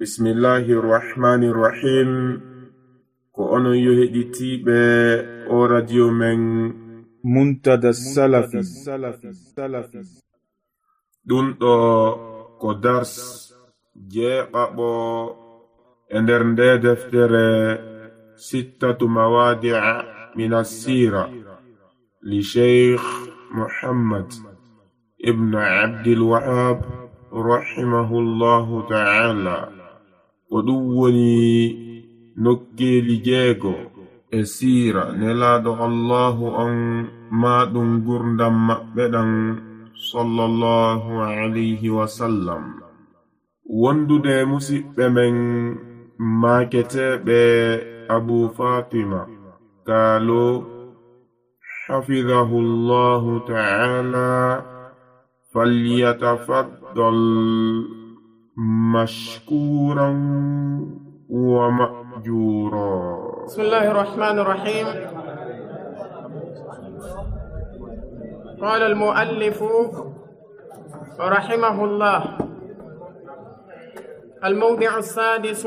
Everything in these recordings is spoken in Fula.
Bismillahir Rahmanir Rahim. Ko onon yoheditiɓe o radio men Muntada Salafi. Ɗum ɗo ko dars jeeɓaɓo e nder nde deftere sittatu mawadi'a min as-sira li Sheikh Muhammad ibn Abdul Wahhab rahimahullahu ta'ala. Ko ɗum woni nokkeeli jeego e siira nelaaɗo Allahu on maaɗum gurdam maɓɓe ɗan sallallahu alayhi wa sallam. Wondude musidɓe men maaketeɓe Abu Fatima Kaalo hafidahu Allahu ta'ala falyatafaddal مشكورا ومأجورا. بسم الله الرحمن الرحيم. قال المؤلف رحمه الله: الموضع السادس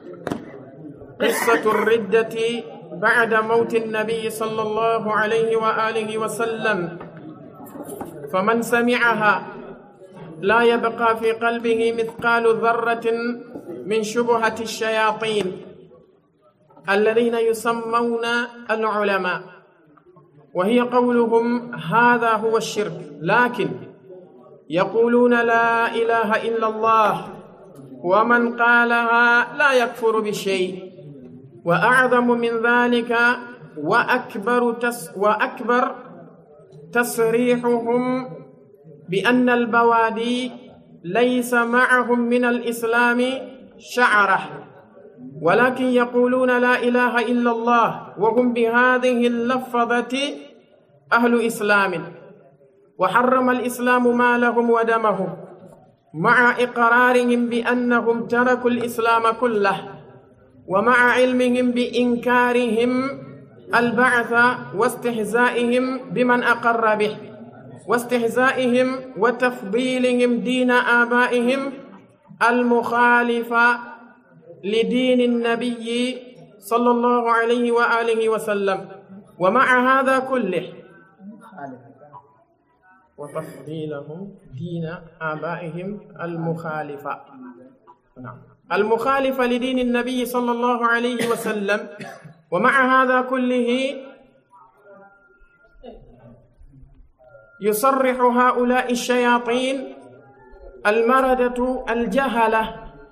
قصة الردة بعد موت النبي صلى الله عليه وآله وسلم. فمن سمعها لا يبقى في قلبه مثقال ذرة من شبهة الشياطين الذين يسمون العلماء، وهي قولهم هذا هو الشرك، لكن يقولون لا إله إلا الله، ومن قالها لا يكفر بشيء. وأعظم من ذلك وأكبر تصريحهم بأن البوادي ليس معهم من الإسلام شعرة، ولكن يقولون لا إله إلا الله، وهم بهذه اللفظة أهل إسلام، وحرم الإسلام مالهم ودمهم، مع إقرارهم بأنهم تركوا الإسلام كله، ومع علمهم بإنكارهم البعث واستهزائهم بمن أقر به، واستهزائهم وتفضيلهم دين آبائهم المخالفة لدين النبي صلى الله عليه وآله وسلم. ومع هذا كله وتفضيلهم دين آبائهم المخالفة لدين النبي صلى الله عليه وسلم. ومع هذا كله يصرح هؤلاء الشياطين المردة الجهلة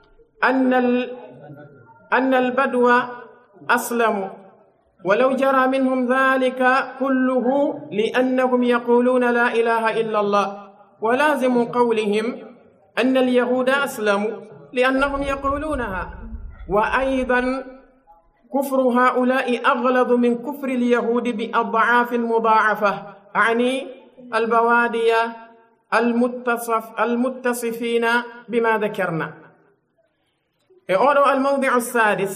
أن البدو أسلموا، ولو جرى منهم ذلك كله لأنهم يقولون لا إله إلا الله، ولازم قولهم أن اليهود أسلموا لأنهم يقولونها. وأيضا كفر هؤلاء أغلظ من كفر اليهود بأضعاف مضاعفة، أعني البوادية المتصفين بما ذكرنا. الموضع السادس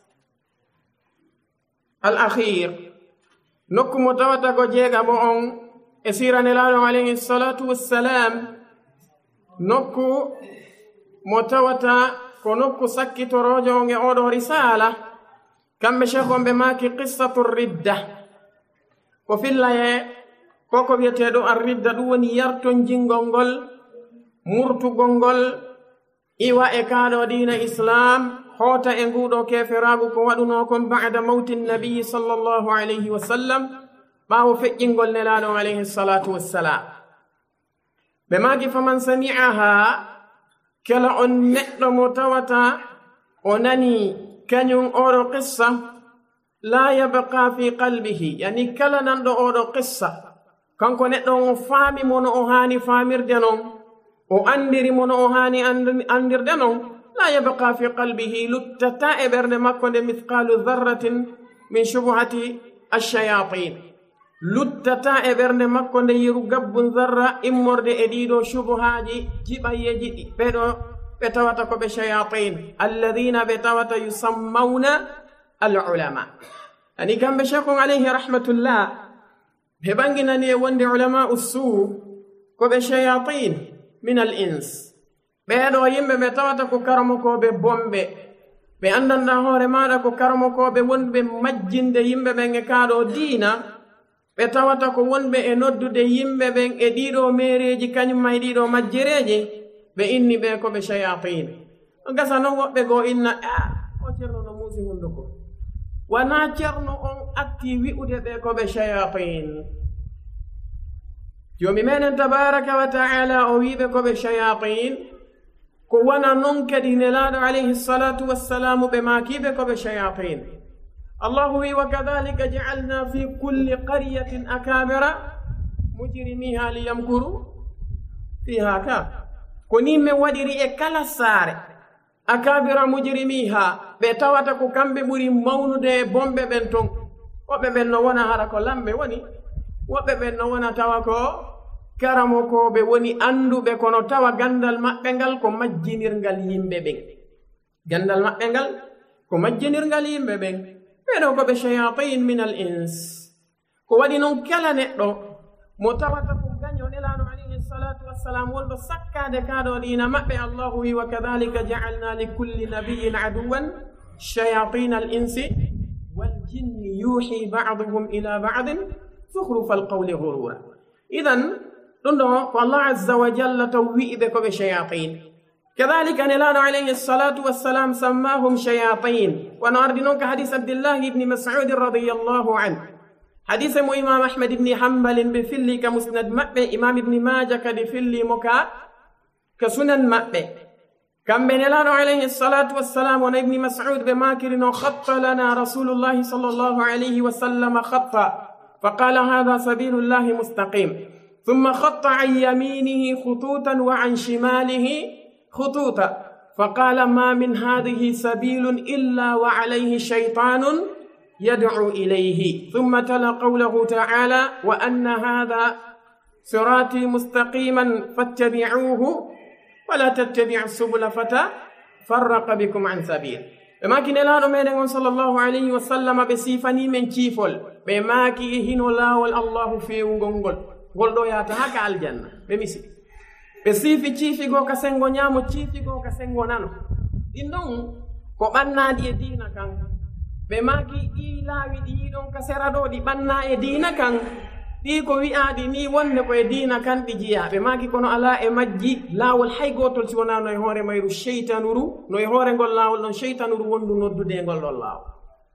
الأخير نكو متوتا جيغا مؤون اسيرا نلالو عليه الصلاة والسلام. نكو متوتا كنكو سكي تروجون يعودو رسالة كم شيخون بماكي قصة الردة. وفي الله koko wiyeteɗo arridda ɗum woni yarton jingol ngol murtugol ngol iwa e kaɗo dina islam hoota e nguɗo keferagu ko waɗuno kon ba'da mawti nabiyi sallllahu alayhi wa sallam, ɓawo feƴƴingol nelaɗo alayhi salatu wassalam. ɓe magi faman sami'aha, kala on neɗɗo mo tawata o nani kañum oɗo qissa la yabqa fi qalbihi, yani kala nanɗo oɗo qissa kanko neɗɗo o faami mono o haani faamirde non, o andiri mono o haani andirde non, la yabqa fi qalbihi, luttata e ɓernde makko nde mithqalu dharratin min shubuhati ash-shayatin, luttata e ɓernde makko nde yiru gabbun zarra immorde e ɗiɗo shubuhaji jiɓayyeji ɓeɗo ɓe tawata ko ɓe shayatin alladhina ɓe tawata yusammawna al-ulama. ani kamɓe cheikhon alayhi rahmatullah ɓe ɓanginani e wonde ulama ussu ko ɓe shayatin min al ins, ɓeeɗo yimɓe ɓe tawata ko karamokoɓe bomɓe ɓe andanda hoore maɗa ko karamokoɓe wonɓe majjinde yimɓe ɓen e kaaɗo diina ɓe tawata ko wonɓe e noddude yimɓe ɓen e ɗiɗo mereji kañumma e ɗiɗo majjereji ɓe inni ɓe koɓe shayatin gasa noon woɓɓe goo inna o ceerno no muusi hunduko wona ceerno on atti wi'ude ɓe koɓe shayatin jomi meɗen tabaraka wa taala o wiɓe koɓe shayatin ko wona noon kadi nelaɗo alayhi salatu wassalamu ɓe makiɓe koɓe shayatin allahu wi wa kadhalika ja'alna fi kulli qaryatin akabira mujrimiha liyamkuru fiha ka ko ni min waɗiri e kala saare akabira mujrimiha ɓe tawata ko kamɓe ɓuri mawnude e bomɓe ɓen ton woɓɓe ɓen no wona hara ko lamɓe woni woɓɓe ɓen no wona tawa ko karamokoɓe woni anduɓe kono tawa gandal maɓɓe ngal ko majjinirngal yimɓe ɓen gandal maɓɓe ngal ko majjinirngal yimɓe ɓen ɓeɗo koɓe shayatin min al ins ko waɗi noon kala neɗɗo mo tawata ko gaño nelaɗo alayhi salatu wassalam wonɗo sakkade kaɗo ɗina maɓɓe allahu wi wa kadhalika ja'alna li kulli nabiyin aduwan shayatin al insi wal jinni yuhi ba'duhum ila ba'din zukhrufa al qawli ghurura idan ɗum ɗo ko allah azza wa jalla taw wi'iɓe koɓe shayatin كذلك نلان عليه الصلاة والسلام سماهم شياطين وناردنون كحديث عبد الله بن مسعود رضي الله عنه حديث إمام أحمد بن حنبل بفلي كمسند مأبي إمام ابن ماجة كدفلي مكا كسنن مأبي كم بنلان عليه الصلاة والسلام ابن مسعود بماكر خط لنا رسول الله صلى الله عليه وسلم خطا فقال هذا سبيل الله مستقيم ثم خط عن يمينه خطوطا وعن شماله خطوطا فقال ما من هذه سبيل إلا وعليه شيطان يدعو إليه ثم تلا قوله تعالى وأن هذا صراطي مستقيما فاتبعوه ولا تتبعوا السبل فتفرق بكم عن سبيل بماكي نلانو ميدن صلى الله عليه وسلم بسيفني من كيفول بماكي هنو لاول الله في ونغول غولدو ياتهاك الجنة بمسي ɓe siifi ciifigo ka sengo ñaamo ciifigo ka sengo nano ɗin ɗon ko ɓannaɗi e diina kan ɓe maaki ɗi laawi ɗi yiɗon ka sera ɗo ɗi ɓanna e diina kan ɗi ko wi'aɗi ni wonde ko e diina kan ɗi jiya ɓe maaki kono ala e majji laawol hay gotol si wona no e hoore mayru cheytanuru no e hoore ngol laawol ɗon cheytanuru wondu noddude ngol ɗon laawol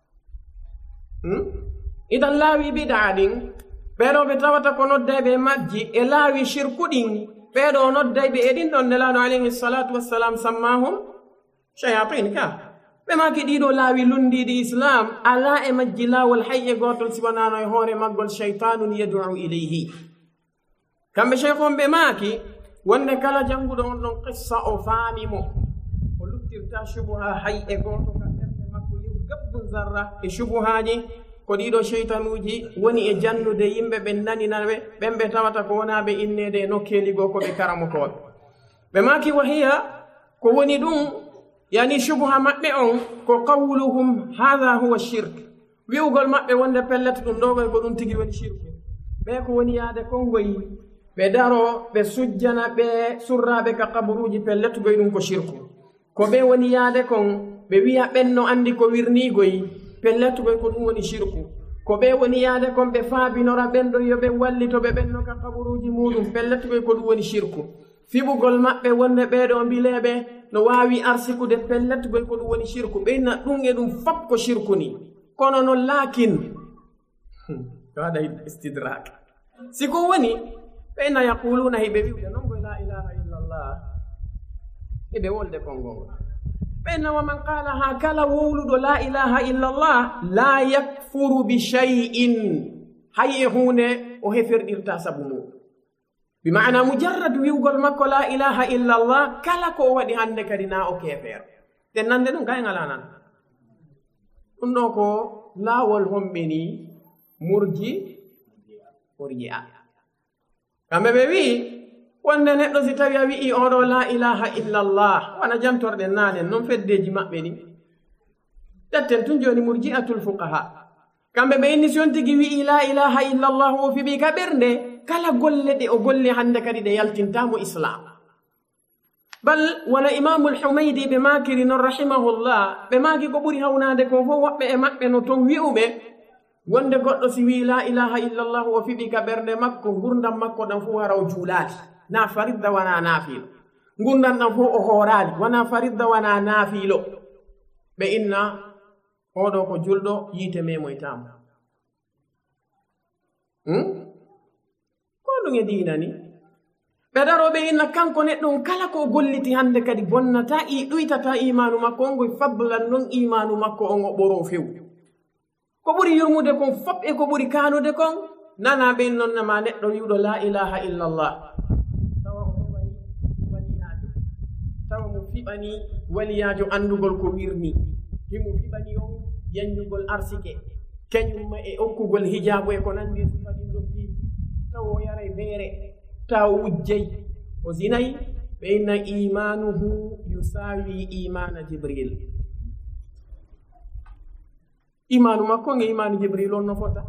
idan laawi bidaa ɗin ɓeɗo ɓe tawata ko noddeɓe majji e laawi shirku ɗin ɓeɗo noddayɓe e ɗin ɗon nelaɗo alayhi salatu wassalam sammahum shayatin ka ɓe maki ɗiɗo laawi lundiɗi islam ala e majji laawol hay e gotol siwanano e hoore maggol cheytanun yad'u ilayhi kamɓe cheikhon ɓe maaki wonde kala janguɗo on ɗon qissa o faamimo o luttirta subuha hay e goto ka ɓerde makko yew gabbu zarra e subuhaji ko ɗiɗo cheytanuji woni e jannude yimɓe ɓe naninaɓe ɓen ɓe tawata ko wonaɓe innede e nokkeligo koɓe karamokoɓe ɓe maki wahiya ko woni ɗum yani subuha maɓɓe on ko qawluhum hadha huwa shirk wi'ugol maɓɓe wonde pellet ɗum ɗoɓe ko ɗum tigi woni shirku ɓe ko woni yaade kongoyi ɓe daro ɓe sujjana ɓe surraɓe ka kaburuji pelletugoy ɗum ko shirku ko ɓe woni yaade kon ɓe wiya ɓen no andi ko wirnigoyi pelletugoy ko ɗum woni shirku ko ɓe woni yaade kon ɓe faabinora ɓen ɗo yo ɓe wallitoɓe ɓenno ka kaburuji muɗum pelletugoy ko ɗum woni shirku fiɓugol maɓɓe wonde ɓeɗo mbileɓe no wawi arsikude pelletugoy ko ɗum woni shirku ɓeyna ɗum e ɗum fop ko shirku ni kono no laakin waɗa istidrak siko woni ɓeyna yaquluna hiɓe wiwde non koye la ilaha illallah eɓe wolde konngol ɓeyna wa man qalaha kala wowluɗo la ilaha illallah la yakfuru bi shay'in hay e hunde o hefirɗirta sabu mum bimana mujarrad wiwgol makko la ilaha illallah kala ko o waɗi hande kadi na o kefeero ten nande ɗum kay ngala nan ɗum ɗo ko laawol homɓeni murji'a kamɓe ɓe wi'i wonde neɗɗo si tawi a wi'i oɗo la ilaha illallah wona jantorɗen nanen noon feddeji maɓɓe ni ƴetten tun joni murji'atul fuqaha kamɓe ɓe inni si on tigi wi'i la ilaha illallah o fiɓi ka ɓernde kala golle ɗe o golli hande kadi ɗe yaltintamo islam bal wala imamul humaydi ɓe makiri noon rahimahullah ɓe maki ko ɓuri hawnade ko fof woɓɓe e maɓɓe no ton wi'uɓe wonde goɗɗo si wi la ilaha illallah o fiɓi ka ɓernde makko gurdam makko ɗan fof wara o juuladi na faridda wana naafilo gurdam ɗan fof o hoorali wana faridda wana naafilo ɓe inna oɗo ko julɗo yiite memoytamo ko ɗum e diina ni ɓe daroɓe inna kanko neɗɗon kala ko golliti hande kadi bonnata ɗuytata imanu makko on goy fadlan non imanu makko on o ɓoro few ko ɓuri yurmude kon fop e ko ɓuri kanude kon nana ɓen nonnama neɗɗo wiwɗo la ilaha illallah tawa o heɓani waliyajo tawa mo fiɓani waliyajo andugol ko wirni himo fiɓani on yanjugol arsike keñumma e okkugol hijabu e ko nandi sifaɗin ɗon fi tawa o yaray beere taw wujjey o zinayi ɓe inna imanuhu yusawi imana jibril imanu makko nge imanu jibril on no fota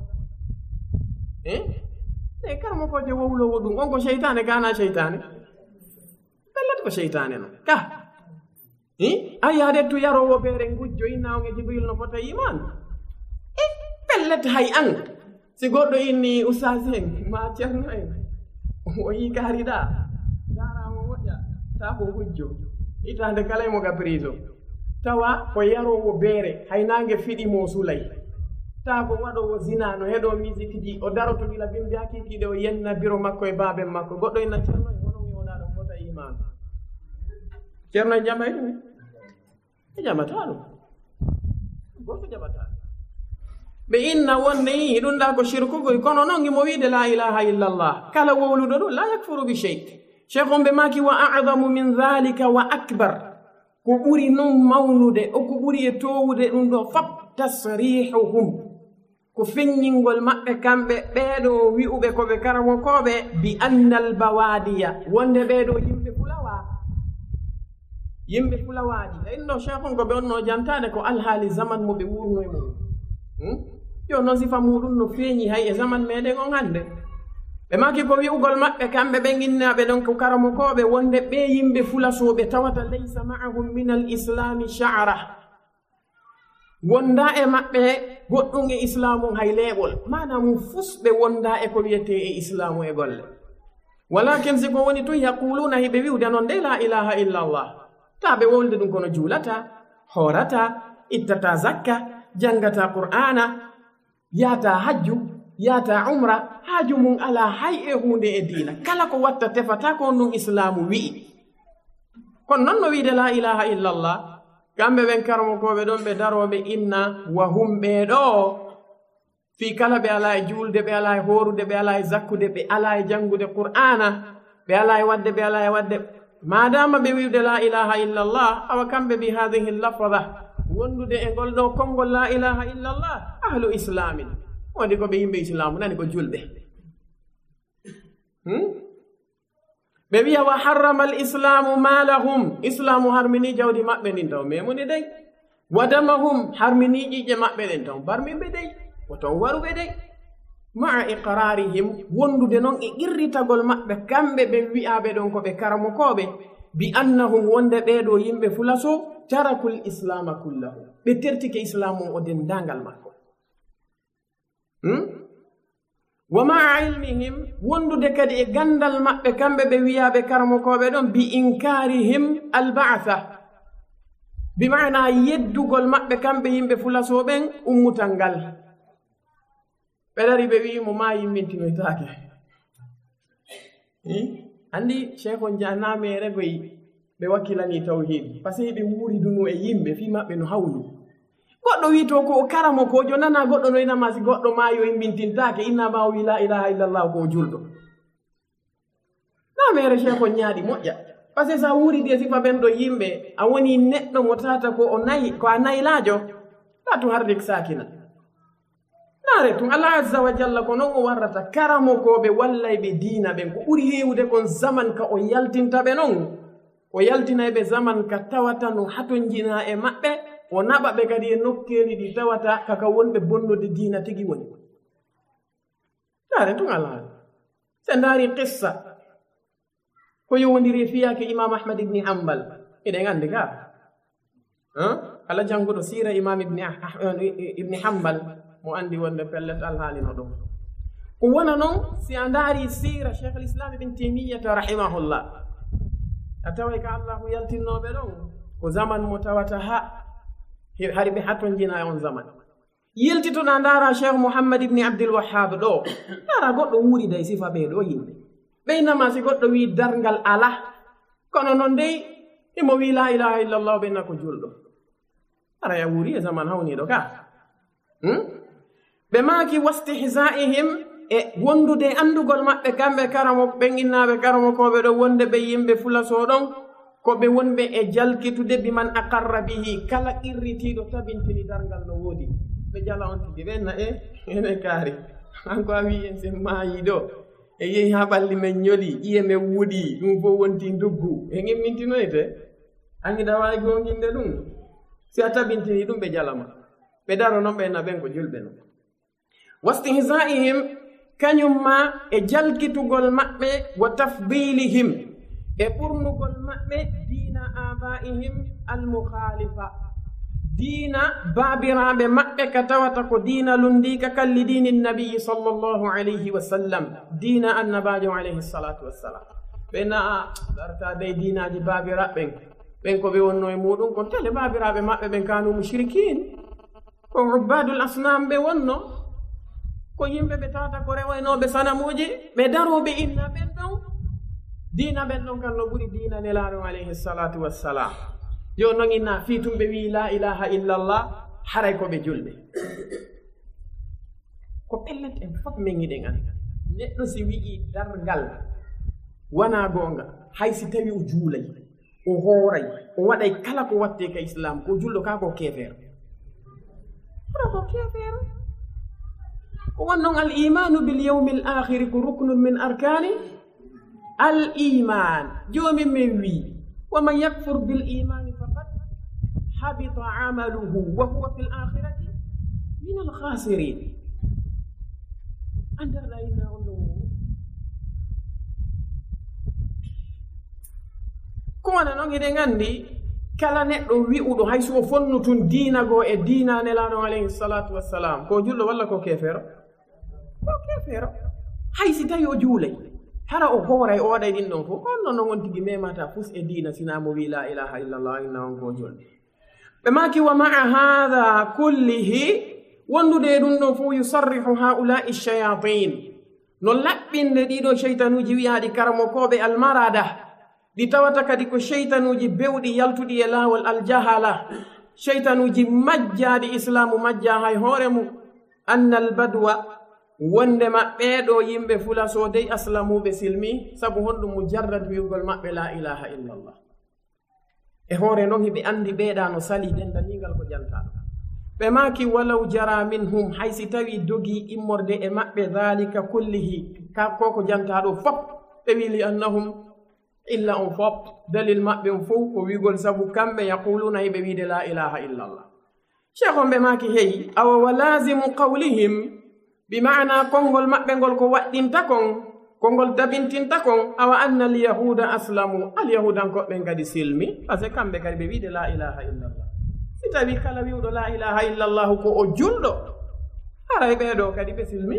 e karmo ko je wowlowo ɗum on ko cheytane kana cheytane bellat ko cheytane no ka a yadettu yarowo beere gujjo inna on e jibril no fota imanu bellet hay an si goɗɗo inni oustaz en ma ceerno en o yikariɗa daramo moƴƴa ta ko gujjo itande kala mo ga prison tawa ko yarowo beere haynange fiɗimo sulay ta ko waɗowo zina no heɗo musique ji o daroto gila bimbi hakikiɗe o yenna biro makko e baaben makko goɗɗo inna ceerno e wono wiwoɗa ɗum fota imanu ceerno e jama e ɗum e jamata ɗum goto jaɓata ɓe inna wonni ɗum ɗa ko shirkugoy kono noon gimo wiide la ilaha illallah kala wowluɗo ɗum la yakfuru bi chey cheikh on ɓe maki wa adamu min dhalika wa akbar ko ɓuri noon mawnude o ko ɓuri e towude ɗum ɗo fop tasrihuhum ko feññingol maɓɓe kamɓe ɓeeɗo wi'uɓe koɓe karamokoɓe bi anna al bawadiya wonde ɓeeɗo yimɓe fulawaɗi e inno cheikh on ko ɓe onno jantade ko alhaali zaman mo ɓe wurno e mum yo noon sifa muɗum no feeñi hay e zaman meɗen on hannde ɓe maki ko wi'ugol maɓɓe kamɓe ɓe ginnaɓe ɗon ko karamokoɓe wonde ɓe yimɓe fulasoɓe tawata laysa ma'ahum min al islami sha'ra wonda e maɓɓe goɗɗum e islamu hay leeɓol manam fusɓe wonda e ko wiyete e islamu e golle walakin si ko woni tun yaquluna hiɓe wiwde noon de la ilaha illallah ta ɓe wolde ɗum kono juulata horata ittata zakka jangata qur'ana yata hajju yata umra haaju mum ala hay e hunde e diina kala ko watta tefata ko ɗum islamu wi'i kono noon no wiide la ilaha illallah kamɓe ɓen karmokoɓe ɗon ɓe daroɓe inna wa hum ɓeeɗo fi kala ɓe ala e julde ɓe ala e horude ɓe ala e zakkude ɓe ala e jangude qur'ana ɓe ala e wadde ɓe ala e wadde madama ɓe wiwde la ilaha illallah awa kamɓe bi hadihi lafada wondude e ngol ɗo konngol la ilaha illallah ahlu islamin wonde ko ɓe yimɓe islamu nani ko julɓe ɓe wiya wa harrama al islamu malahum islamu harmini jawdi maɓɓe ndin taw memuni dey wadamahum harmini ƴiƴƴe maɓɓe ɗen taw barmiɓe dey o taw waruɓe dey maa iqrarihim wondude noon e qirritagol maɓɓe kamɓe ɓe wi'aɓe ɗon ko ɓe karamokoɓe bi annahum wonde ɓeeɗo yimɓe fulaso tarakul islama kullahu ɓe tertike islamu o dendangal makko wa maa ilmihim wondude kadi e gandal maɓɓe kamɓe ɓe wiyaɓe karamokoɓe ɗon bi inkarihim albaatha bi mana yeddugol maɓɓe kamɓe yimɓe fulasoɓen ummutal ngal ɓe dari ɓe wi mo ma yimmintinoytaake andi cheikh on janamere goy ɓe wakkilani tawhid par ce que ɓe wuuri dunu e yimɓe fi maɓɓe no hawlu goɗɗo wi to ko karamo kojo nana goɗɗo no inama si goɗɗo ma yo yimmintintake innama o wi la ilaha illallah ko julɗo namere cheikh on ñaaɗi moƴƴa par ce que sa wuuri de sifa ɓen ɗo yimɓe a woni neɗɗo mo tata ko o nayi ko a naylajo la to hardik sakina naare tun allah azza wa jalla ko noon o warrata karamokoɓe wallayɓe diina ɓen ko ɓuri heewde kon zaman ka o yaltintaɓe noon o yaltinayɓe zaman ka tawata no hatonjina e maɓɓe o naɓa ɓe kadi e nokkeeli ɗi tawata kaka wonɓe bonnude diina tigi woni naare tun allah se ndaari qissa ko yowondiri fiyake imam ahmad ibni hambal eɗen andi ka kala jannguɗo sira imam ibni hambal mo andi wonde pellet alhaalino ɗum ko wona noon si a ndaari sira cheikh l'islam ibne taymiyata rahimahullah a taway ka allahu yaltinnoɓe ɗon ko zaman mo tawata hari ɓe hatton jina on zaman yiltitoɗa ndaara cheikh mouhammad ibni abdulwahab ɗo ndaara goɗɗo wuuri day sifa ɓe ɗo yimɓe ɓeynama si goɗɗo wi darngal ala kono noon dey imo wi la ilaha illallah ɓenna ko julɗo ara ya wuuri e zaman hawniɗo ka ɓe maaki wastihzaihim e wondude andugol maɓɓe kamɓe karamo ɓen innaɓe karamokoɓe ɗo wonde ɓe yimɓe fulaso ɗon ko ɓe wonɓe e jalkitude biman aqarra bihi kala irritiɗo tabintini darngal no woodi ɓe jala on tigi ɓenna ene kaari hanko a wi en sen maayi ɗo e yehi ha ɓalli men ñoli ƴiye men wuuɗi ɗum fof wonti duggu e ŋemmintinoyte angiɗa wawi gonginde ɗum si a tabintini ɗum ɓe jalama ɓe daro noon ɓenna ɓen ko julɓe non wastihzaihim kañum ma e jalkitugol maɓɓe wa tafdilihim e ɓurnugol maɓɓe dina abaihim almukhalifa dina baabiraɓe maɓɓe ka tawata ko dina lundika kalli dini nabiyi sallllahu alayhi wa sallam dina annabajo alayhi salatu wassalam ɓena a darta dey dinaji baabiraɓɓen ɓen ko ɓe wonno e muɗum ko tele baabiraɓe maɓɓe ɓen kanu mushrikin ko ubbadul asnam ɓe wonno ko yimɓe ɓe tawata ko rewoynoɓe sanamuji ɓe daroɓe inna ɓen ɗon dina ɓen ɗon kan no ɓuri dina nelaɗo alayhi salatu wassalam yo noon inna fiitumɓe wi la ilaha illallah haray ko ɓe julɓe ko pellet en fof men giɗen an neɗɗo si wi'i dargal wona gonga hay si tawi o juulay o hooray o waɗay kala ko watte ka islam ko julɗo ka ko kefeero hono ko kefeero ko won noon al imanu bil yawmi l akhiri ko ruknun min arkani al iman joomi men wi waman yakfur bil imani faqad habita amaluhu wa huwa fi l akhirati min al khasirin andarɗa inna on ɗo ko wona noon eɗen anndi kala neɗɗo wi'uɗo hay so o fonnutun diina goo e diina nelaɗo alayhi salatu wassalam ko julɗo walla ko kefeero ko kefeero hay si tawi o juulay hara o hooray o waɗay ɗin ɗon fof on noon on tigi memata fus e diina sinamo wi la ilaha illallah inna on ko julɗe ɓe maki wa maa hada kullihi wondude ɗum ɗon fof yusarrihu haulai shayatin no laɓɓinde ɗiɗo cheytanuji wiyaɗi karamokoɓe almarada ɗi tawata kadi ko cheytanuji bewɗi yaltuɗi e laawol aljahala cheytanuji majjaɗi islamu majja hay hoore mum anna albadwa wonde maɓɓeɗo yimɓe fulaso dey aslamuɓe silmi sabu honɗum mujarrad wiwgol maɓɓe la ilaha illallah e hoore noon hiɓe andi ɓeeɗa no sali dendanigal ko jantaɗo ɓe maki walaw jara minhum haysi tawi dogi immorde e maɓɓe dhalika kullihi koko jantaɗo fop ɓe wili annahum illa on fop dalil maɓɓe on fof ko wigol sabu kamɓe yaquluna hiɓe wiide la ilaha illallah cheikh on ɓe maki heyi awa wa lazimu qawlihim bimana konngol maɓɓe ngol ko waɗɗinta kon konngol dabintinta kon awa anna alyahuda aslamu alyahudankoɓɓen kadi silmi par ce que kamɓe kadi ɓe wiide la ilaha illallah si tawi kala wiwɗo la ilaha illallahu ko o julɗo haray ɓeeɗo kadi ɓe silmi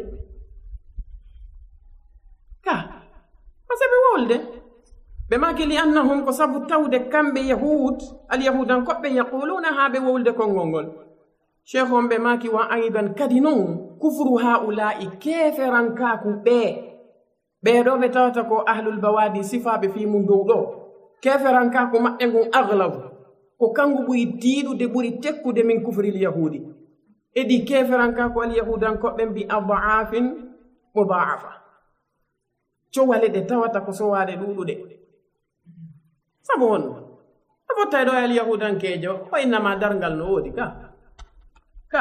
ka par ce que ɓe wolde ɓe maki li annahum ko sabu tawde kamɓe yahud alyahudankoɓɓe yaquluna ha ɓe wowlde konngol ngol cheikh on ɓe maki wa aidan kadi noon kufru haula'i keferankaku ɓeeɗo ɓe tawata ko ahlul bawadi sifaɓe fi mum dow ɗo keferankaku maɓɓe ngun aglabu ko kangu ɓuri tiiɗude ɓuri tekkude min kufril yahudi eɗi keferankaku alyahudankoɓɓen bi adaafin mudaafa cowale ɗe tawata ko sowaade ɗuɗuɗe sabu on a fottay ɗo e alyahudankejo o innama darngal no woodi ka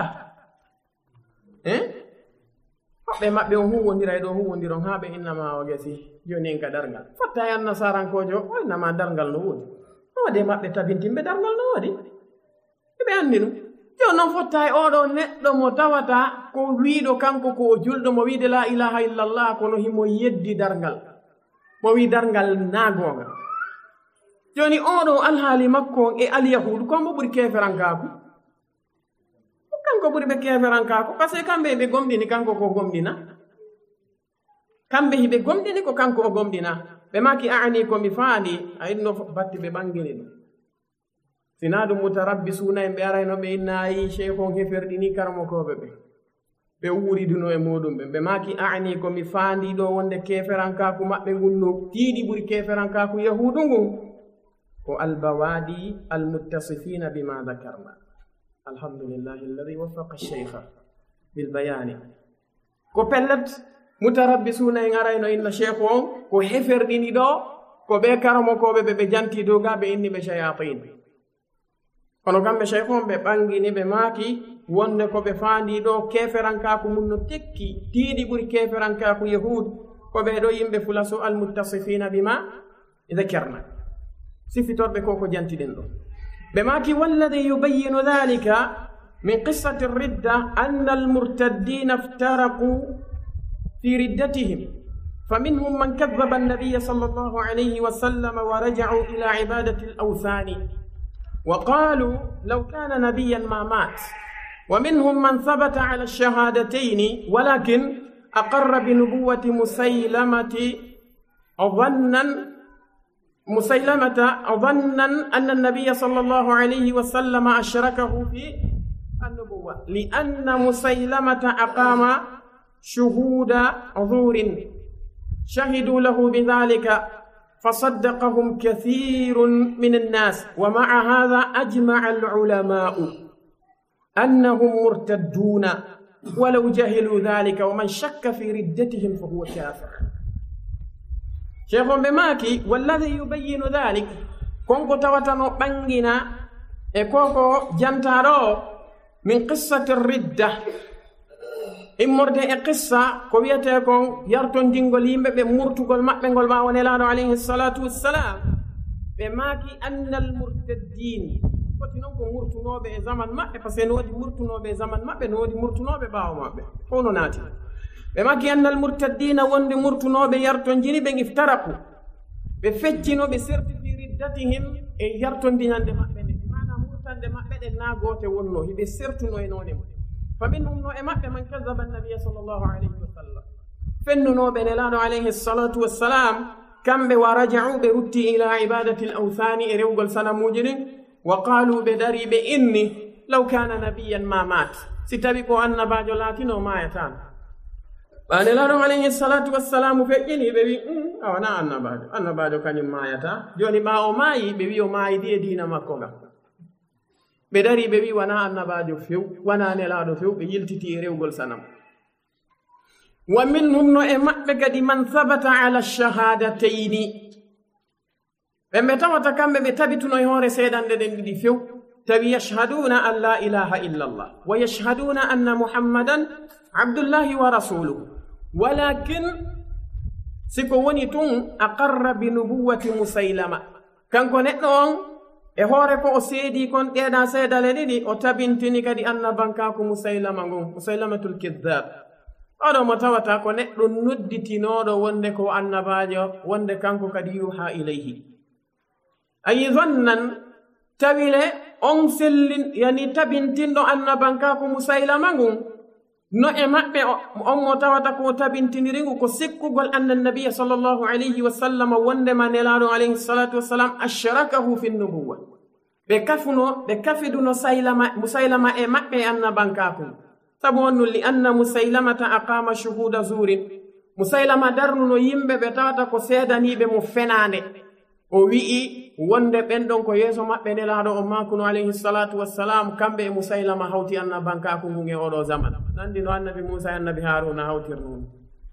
hoɓɓe maɓɓe on huwondiray ɗo huwondiron haa ɓe innama o gesi joni en ka darngal fotta e annasarankojo o innama darngal no woodi no waɗi maɓɓe tabintimɓe darngal no woodi eɓe anndi ɗum joni noon fotta e oɗo neɗɗo mo tawata ko wiiɗo kanko ko o julɗo mo wiide la ilaha illallah kono himo yeddi darngal mo wi darngal naagonga joni oɗo alhaali makko e alyahudu kombo ɓuri keferankaku kanko ɓuri ɓe keferankaku par ce que kamɓe ɓe gomɗini kanko ko gomɗina kamɓe hiɓe gomɗini ko kanko o gomɗina ɓe maki ani komi faandi a yiɗno batti ɓe ɓangini ɗum sina ɗum mutarabbi suna en ɓe arayno ɓe innayi cheikh on heferɗini karamokoɓe ɓe ɓe wuuriduno e muɗum ɓe maki ani komi faandi ɗo wonde keferankaku maɓɓe ngun no tiiɗi ɓuri keferankaku yahudu ngun ko albawadi almuttasifina bima dakarna alhamdulillahi alladi wafaqa cheikha bilbayani ko pellet mutarabbisuna en arayno inna cheikh on ko heferɗini ɗo ko ɓe karamokoɓe ɓe janti dow ga ɓe inni ɓe shayatin kono kamɓe cheikh on ɓe ɓangini ɓe maaki wonde ko ɓe faandi ɗo keferankaku mum no tekki tiiɗi ɓuri keferankaku yahud ko ɓe ɗo yimɓe fulaso almuttasifina bima dakarna sifitorɓe ko jantiɗen ɗo ɓe maaki walladi yubayinu dhalika min qissati ridda anna almurtaddina iftaraku fi riddatihim faminhum man kadhaba annabiya sallallahu alayhi wa sallam wa raja'u ila ibadati alawthani wa qalu law kana nabiyan ma mat ومنهم من ثبت على الشهادتين ولكن أقر بنبوة مسيلمة ظنا أن النبي صلى الله عليه وسلم أشركه في النبوة لأن مسيلمة أقام شهود عذور شهدوا له بذلك فصدقهم كثير من الناس ومع هذا أجمع العلماء أنهم مرتدون ولو جهلوا ذلك ومن شك في ردتهم فهو كافر شيخ بماكي والذي يبين ذلك كونكو تواتنو بانجينا كوكو جانتارو من قصة الردة إمرد قصة كويتكم يرتون جنغول يمبي بمرتغول مأبنغول ما ونلانو عليه الصلاة والسلام بماكي أن المرتدين non ko murtunoɓe e zaman maɓɓe par ce que no waɗi murtunoɓe e zaman maɓɓe no waɗi murtunoɓe ɓaawo maɓɓe fof no naati ɓe makki annal murtaddina wonde murtunoɓe yartonjini ɓe iftaraku ɓe feccino ɓe sertifi riddatihim e yartondiñande maɓɓe nde mana murtande maɓɓe ɗe naagote wonno hiɓe sertuno e none mum fa minhum no e maɓɓe man kadaba annabiya sallllahu alayhi wa sallam fennunoɓe nelaɗo alayhi salatu wassalam kamɓe wa raja'u ɓe rutti ila ibadati l awthani e rewgol sanamuji ɗin وقالوا بدري بإني لو كان نبيا ما مات ستبقوا أن باجو لاتنو ما يتان بان الله عليه الصلاة والسلام فجني ببي أنا أن باجو كان ما يتا جوني ما أو ماي ببي أو ماي دي دينا مكوغا بدري ببي وانا أن باجو فيو وانا نلادو فيو بيلتي تيريو قل سنم ومنهم نو إمأبك دي من ثبت على الشهادتين ɓe tawata kamɓe ɓe tabituno e hoore seeɗande ɗen ɗiɗi few tawi yashhaduna an la ilaha illa llah wa yashhaduna anna muhammadan abdullahi wa rasuluhu walakin siko woni tun aqarra bi nubuwati musaylama kanko neɗɗo on e hoore ko o seedi kon ɗeeɗa seedale ɗiɗi o tabintini kadi annabankaku musaylama ngon musaylamatul kiddab oɗo mo tawata ko neɗɗo nodditinoɗo wonde ko annabajo wonde kanko kadi yuha ilayhi ayi zonnan tawile on sellin yani tabintinɗo annabankaku musaylama ngun no e maɓɓe on mo tawata ko tabintinirigu ko sikkugol anna nabiya sallllahu alayhi wa sallam wondema nelaɗo alayhi salatu wassalam ashrakahu fi nubuwa ɓe kafiduno musaylama e maɓɓe e annabankaku sabu wonnu li anna musaylamata aqama shuhuda zurin musaylama darnuno yimɓe ɓe tawata ko seedaniɓe mo fenande o wi'i wonde ɓenɗon ko yeeso maɓɓe nelaɗo o makuno alayhi salatu wassalam kamɓe e musaylama hawti annabankaku ngun e oɗo zaman nandi no annabi musa e annabi haruna hawtirnun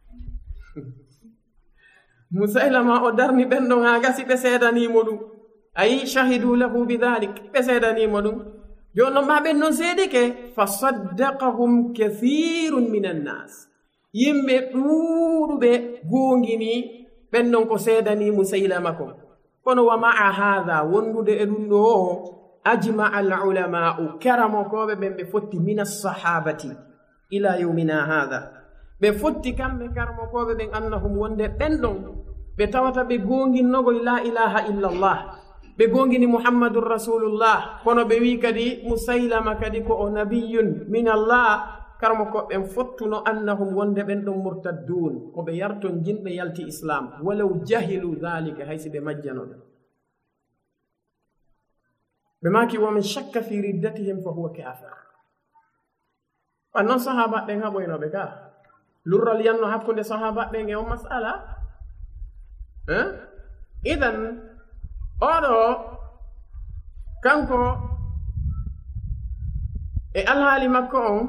musaylama o darni ɓenɗon ha gasi ɓe seedanimo ɗum ayi shahidu lahu bidhalik ɓe seedanimo ɗum joni noon ma ɓen noon seedike fa saddaqahum kathirun min annas yimɓe ɗuuɗuɓe gongini ɓenɗon ko seedani musaylama ko kono wa maa hada wondude e ɗum ɗo o ajma al ulama'u karamokoɓe ɓen ɓe fotti min assahabati ila yawmina hada ɓe fotti kamɓe karamokoɓe ɓen annahum wonde ɓenɗon ɓe tawata ɓe gonginnogoy la ilaha illallah ɓe gongini muhammadun rasulullah kono ɓe wi kadi musailama kadi ko o nabiyun min allah karmo koɓɓen fottuno annahum wonde ɓen ɗon murtaddun ko ɓe yarton jinɓe yalti islam walaw jahilu dhalika haysi ɓe majjano ɗum ɓe maki waman shakka fi riddatihim fa huwa kafir ɓan noon sahaba ɓen ha ɓoynoɓe ka lurral yanno hakkunde sahaba ɓen e o masala idan oɗo kanko e alhaali makko on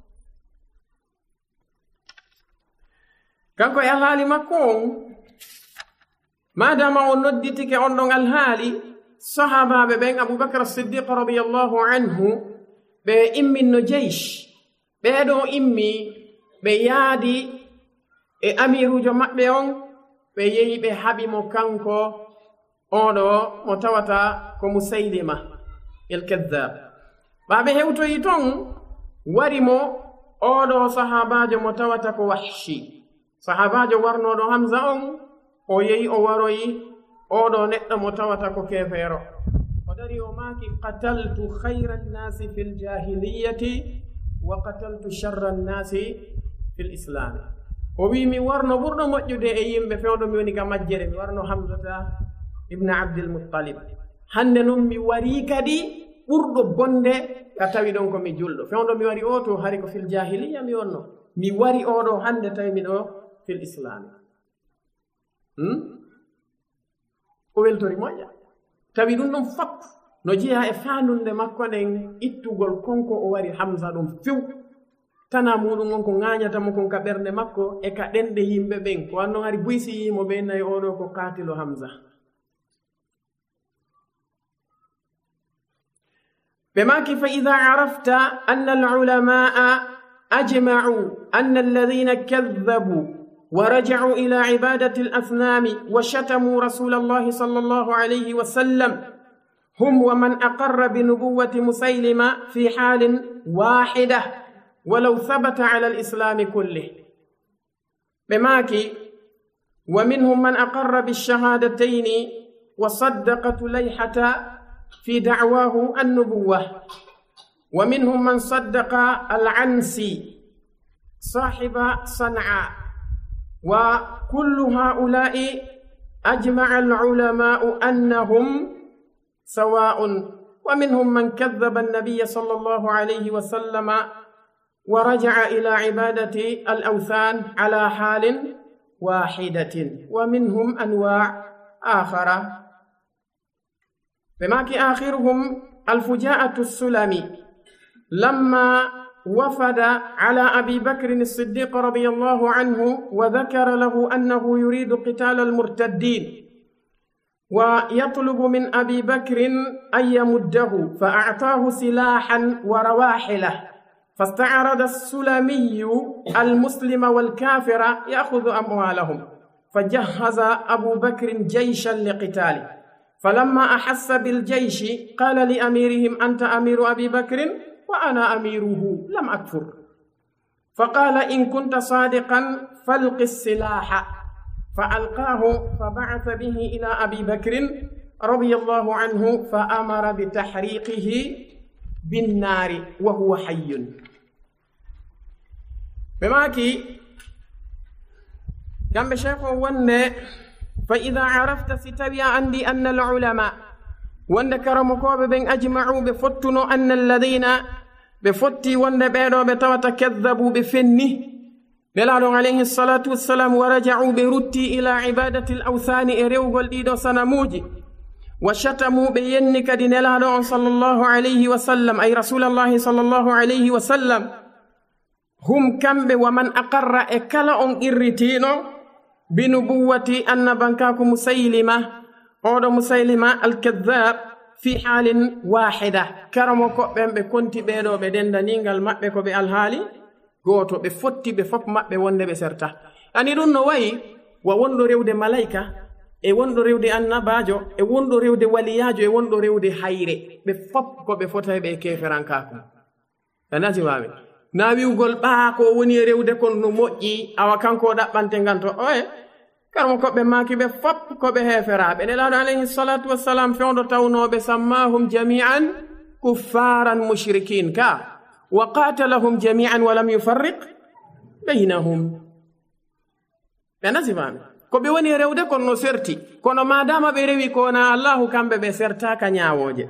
madama o nodditike on ɗon alhaali sahabaɓe ɓen aboubacre siddiq radiallahu anhu ɓe imminno jeysh ɓeɗo immi ɓe yaadi e amirujo maɓɓe on ɓe yehi ɓe haɓimo kanko oɗo mo tawata ko musailima el kadab ɓaɓe hewtoyi ton warimo oɗo sahabajo mo tawata ko wahshi sahabajo warnoɗo hamza on o yehi o waroyi oɗo neɗɗo mo tawata ko kefeero o dari o maaki qataltu khayra nnasi fi ljahiliyati wa qataltu sharra nnasi fi lislami o wi mi warno ɓurɗo moƴƴude e yimɓe fewɗo mi woni ka majjere mi warno hamsata ibne abdilmuttalib hande noon mi wari kadi ɓurɗo bonde ka tawi ɗon komi julɗo fewɗo mi wari o to hari ko fil jahiliya mi wonno mi wari oɗo hande tawi mi ɗo fil islami o weltori moƴƴa tawi ɗum ɗon fop no jeeya e faandunde makko nden ittugol konko o wari hamsa ɗum few tana muɗum on ko ŋañatamo kon ka ɓernde makko e ka ɗenɗe yimɓe ɓen ko wanno hari buysi yimo ɓe nayi oɗo ko katilo hamsa بماك فإذا عرفت أن العلماء أجمعوا أن الذين كذبوا ورجعوا إلى عبادة الأصنام وشتموا رسول الله صلى الله عليه وسلم هم ومن أقر بنبوة مسيلمة في حال واحدة ولو ثبت على الإسلام كله بماك ومنهم من أقر بالشهادتين وصدق تليحة في دعواه النبوة ومنهم من صدق العنسي صاحب صنعاء وكل هؤلاء أجمع العلماء أنهم سواء ومنهم من كذب النبي صلى الله عليه وسلم ورجع إلى عبادة الأوثان على حال واحدة ومنهم أنواع آخرة بماك آخرهم الفجاءة السلمي لما وفد على أبي بكر الصديق رضي الله عنه وذكر له أنه يريد قتال المرتدين ويطلب من أبي بكر أن يمده فأعطاه سلاحا ورواحله فاستعرض السلمي المسلم والكافر يأخذ أموالهم فجهز أبو بكر جيشا لقتاله فلما أحس بالجيش قال لأميرهم أنت أمير أبي بكر وأنا أميره لم أكفر فقال إن كنت صادقا فالق السلاح فألقاه فبعث به إلى أبي بكر رضي الله عنه فأمر بتحريقه بالنار وهو حي بماكي جنب شيخ ونه فإذا عرفت ستبيا عندي أن العلماء وأن كرمكوب بن أجمعوا بفتنوا أن الذين بفتي وأن بيروا بتوتكذبوا بفنه بلالوا عليه الصلاة والسلام ورجعوا برتي إلى عبادة الأوثان إريو والإيدو سنموجي وشتموا بينك دينالو صلى الله عليه وسلم أي رسول الله صلى الله عليه وسلم هم كم ومن أقر إكلا إرتينو بنبوة أن بنكاك مسيلمة أو مسيلمة الكذاب في حال واحدة كرمك بكنت بيدو بدن دنينغال مأبك بالهالي goto ɓe fotti ɓe fop maɓɓe wonde ɓe serta ani ɗum no wayi wa wonɗo rewde malaika e wonɗo rewde annabajo e wonɗo rewde waliyajo e wonɗo rewde hayre ɓe fop ko ɓe fotay ɓe keferankakum anasimaɓe na wiwgol ɓaa ko woni e rewde kon no moƴƴi awa kanko ɗaɓɓante ngan to oye karmo koɓe maaki ɓe fop koɓe heeferaɓe nelaɗo alayhi salatu wassalam fewdo tawnoɓe sammahum jami'an kuffaran mushrikin ka wa qatalahum jami'an walam yufarriq baynahum ɓe nasifami ko ɓe woni rewde kono no serti kono madama ɓe rewi kona allahu kamɓe ɓe sertaka ñawoje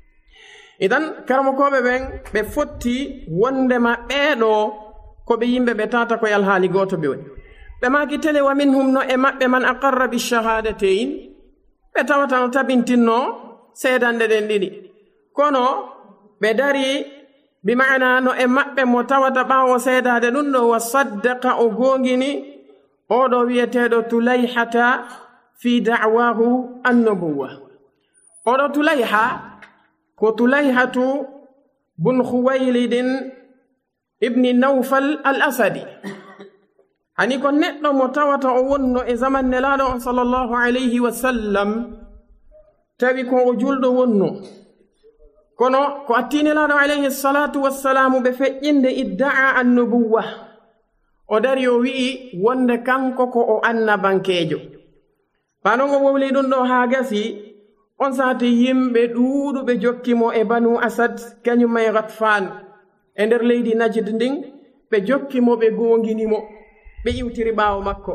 idan karmokoɓe ɓen ɓe fotti wondema ɓeeɗo koɓe yimɓe ɓe tata koye alhaali goto ɓe woni ɓe maki tele wa minhum no e maɓɓe man aqarra bishahadatein ɓe tawata no tabintinno seedande ɗen ɗiɗi kono ɓe dari bimana no e maɓɓe mo tawata ɓawo seedade ɗum ɗo wa saddaqa o gongini oɗo wiyeteɗo tulayhata fi da'wahu annubuwa oɗo tulayha ko tulayhatu bun khuwaylidin ibni nawfal al asadi hani ko neɗɗo mo tawata o wonno e zaman nelaɗo on sallllahu alayhi wa sallam tawi ko o julɗo wonno kono ko atti nelaɗo alayhi salatu wassalamu ɓe feƴƴinde idda'a annubuwa o dari o wi'i wonde kanko ko o annabankejo panon o wowli ɗum ɗo haa gasi on saati yimɓe ɗuuɗuɓe jokkimo e banu asad kañum may gatfan e nder leydi najid ndin ɓe jokkimo ɓe gonginimo ɓe iwtiri ɓaawo makko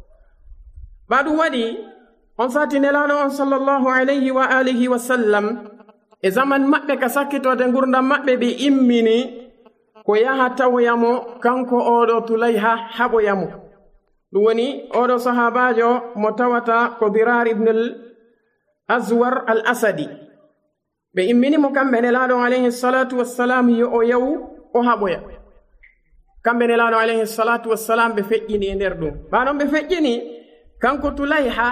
ba ɗum waɗi on saati nelaɗo on sallllahu alayhi wa alihi wa sallam e zaman maɓɓe ka sakkitode gurdam maɓɓe ɓe immini ko yaha tawoyamo kanko oɗo tulayha haɓoyamo ɗum woni oɗo sahabajo mo tawata ko dirar ibne l aswar al asadi ɓe imminimo kamɓe nelaɗo alayhi salatu wassalam yo o yaw o haɓoya kamɓe nelaɗo alayhi salatu wassalam ɓe feƴƴini e nder ɗum ɓanon ɓe feƴƴini kanko tulayha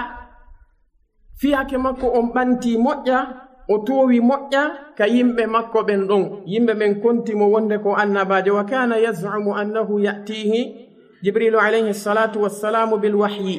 fiyake makko on ɓanti moƴƴa o towi moƴƴa ka yimɓe makko ɓen ɗon yimɓe ɓen kontimo wonde ko annabajo wa kana yaz'umu annahu ya'tihi jibrilu alayhi salatu wassalamu bilwahyi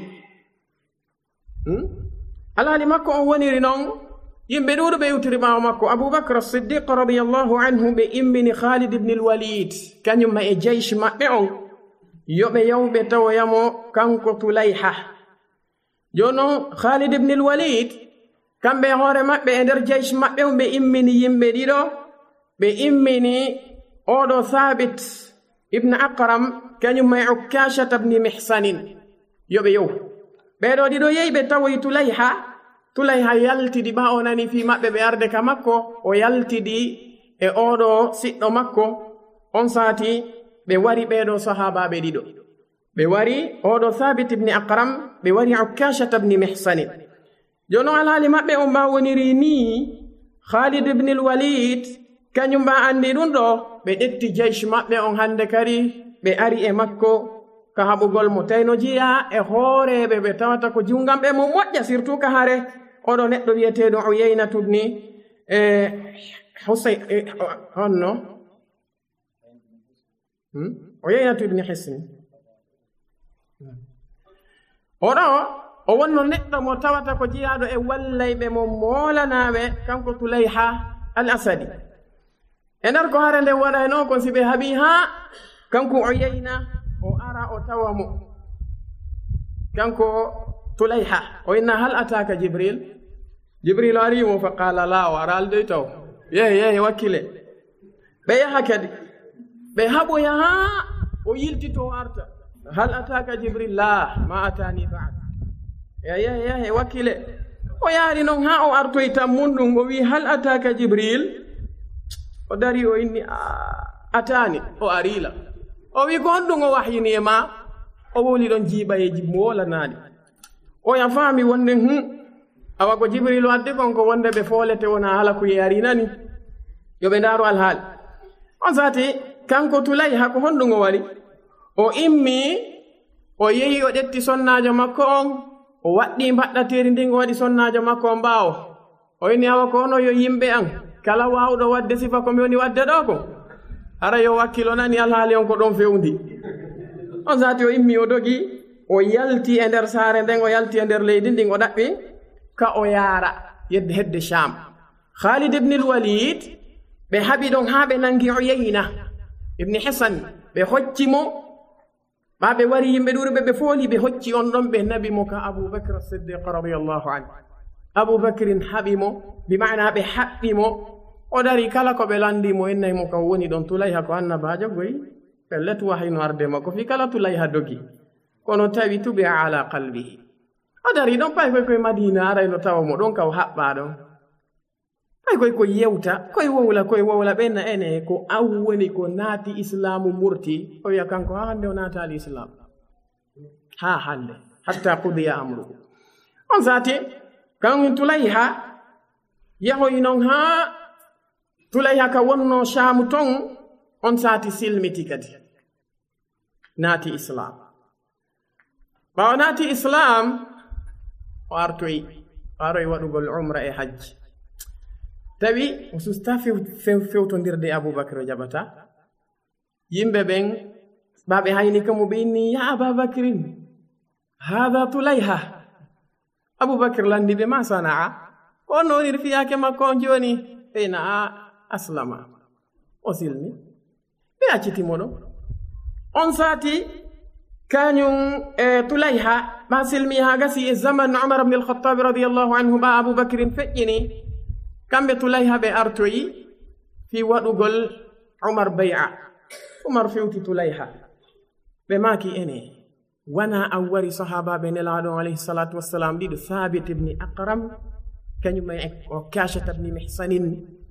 alhaali makko on woniri noon yimɓe ɗuɗo ɓe iwtiri ɓaawo makko aboubacre siddiq radiallahu anhu ɓe immini khalid ibne lwalid kañumma e jeysh maɓɓe on yoɓe yawɓe tawoyamo kanko tulayha joni noon khalid ibne lwalid kamɓe hoore maɓɓe e nder jeysh maɓɓe on ɓe immini yimɓe ɗiɗo ɓe immini oɗo thabit ibne aqram kañumma e ukkashata bni mihsanin yoɓe yow ɓeɗo ɗiɗo yehi ɓe tawoyi tulayha yaltidi ɓa o nani fi maɓɓe ɓe arde ka makko o yaltidi e oɗo siɗɗo makko on saati ɓe wari ɓeɗo sahabaɓe ɗiɗo ɓe wari oɗo thabit ibne aqram ɓe wari ukkashata bni mihsanin jono alhaali maɓɓe on mba woniri ni khalid ibne lwalid kañum mba andi ɗum ɗo ɓe ɗetti jeysh maɓɓe on hande kadi ɓe ari e makko ka haɓugol mo tawno jiya e hooreɓe ɓe tawata ko jungamɓe mo moƴƴa surtout ka hare oɗo neɗɗo wiyeteɗo uyeynatu bni honno uyeynatu ibni hisni oɗo o wonno neɗɗo mo tawata ko jiyaɗo e wallayɓe mo moolanaɓe kanko tulayha al asadi e nder ko hare nde waɗay noon kon si ɓe haaɓi haa kanko uyeyna o ara o tawa mo kanko tulayha o inna hal ataka jibril arimo fa qala la o ara aldoy taw yehi wakkile ɓe yaha kadi ɓe haɓoya haa o yiltito arta hal ataka jibril la ma atani ba'd yahe wakkile o yaari noon haa o artoy tan munɗum o wi hal ataka jibril o dari o inni atani o arila o wi ko honɗum o wahyini e ma o woli ɗon jiiɓayeji moolanaɗi o ya faami wonde awa ko jibril wadde kon ko wonde ɓe foolete wona hala ko yarinani yoɓe ndaaru alhaali on saati kanko tulayha ko honɗum o wari o immi o yehi o ƴetti sonnajo makko on o waɗɗi mbaɗɗateri ndin o waɗi sonnajo makko on ɓaawo o inni awa ko ono yo yimɓe an kala wawɗo wadde sifa komi woni wadde ɗo ko ara yo wakkilo nani alhaali on ko ɗon fewndi on saati o immi o dogi o yalti e nder saare nden o yalti e nder leydi ndin o ɗaɓɓi ka o yaara yedde hedde sham khalid ibne lwalid ɓe haɓi ɗon haa ɓe nangi o yeyina ibne hisan ɓe hoccimo ɓaɓe wari yimɓe ɗuɗuɓe ɓe fooli ɓe hocci on ɗon ɓe nabi mo ka aboubacre siddiq radiallahu anhu aboubacrin haɓi mo bimana ɓe haɓɓi mo o dari kala ko ɓe landimo ennayi mo kam woni ɗon tulayha ko annabajo goyi pellet wahayno arde makko fi kala tulayha dogi kono tawi tuɓe ala qalbihi o dari ɗon pay koy koye madina arayno tawa mo ɗon kaw haɓɓa ɗon pay koy ko yewta koye wowla ɓenna ene ko aw woni ko naati islamu murti o wiya kanko ha hande o naatali islam ha hande hatta qudiya amruhu on sati kan tulayha yahoy non ha tulayha ka wonno shamu ton on sati silmiti kadi naati islam ɓawa naati islam o artoyi aroye waɗugol umra e hajji tawi o susta fewtodirde aboubacre o jaɓata yimɓe ɓen ɓaɓe hayni kamo ɓe inni ya ababacrin hada tulayha aboubacre landiɓe ma sanaa ko on woniri fiyake makko on joni ɓeyna a aslama o silmi ɓe accitimo ɗo on sati kañum tulayha ɓa silmi ha gasi e zaman umar bne alkhatabi radiallahu anhu ɓa aboubacrin feƴƴini kamɓe tulayha ɓe artoyi fi waɗugol umar bay'a umar fewti tulayha ɓe maki ene wana an wari sahabaɓe nelaɗo alayhi salatu wassalam ɗiɗo thabit ibni aqram kañum o kashata bni mihsanin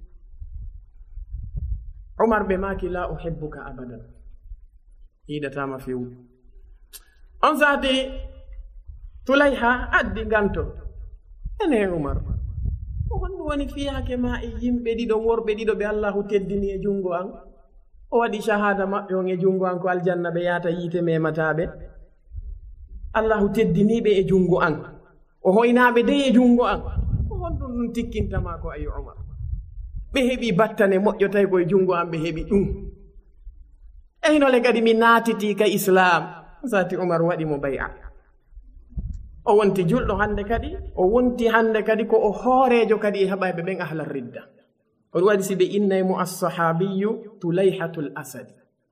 umar ɓe maki la uhibbuka abadan yiɗatama fewu on sati tulayha addi ganto ene umar honɗum woni fiyake ma e yimɓe ɗiɗo worɓe ɗiɗo ɓe allahu teddini e jungo an o waɗi shahada maɓɓe on e jungo an ko aljanna ɓe yata yiite memataɓe allahu teddiniɓe e jungo an o hoynaɓe dey e jungo an ko honɗum ɗum tikkintama ko ayi umar ɓe heɓi battane moƴƴo tawi koye jungo an ɓe heɓi ɗum eynole kadi mi naatiti ka islam sati umar waɗi mo bay'a o wonti julɗo hande kadi o wonti hande kadi ko o hoorejo kadi e haɓayɓe ɓen ahlar ridda o ɗum waɗi si ɓe innaymo assahabiyu tulayhatul asadi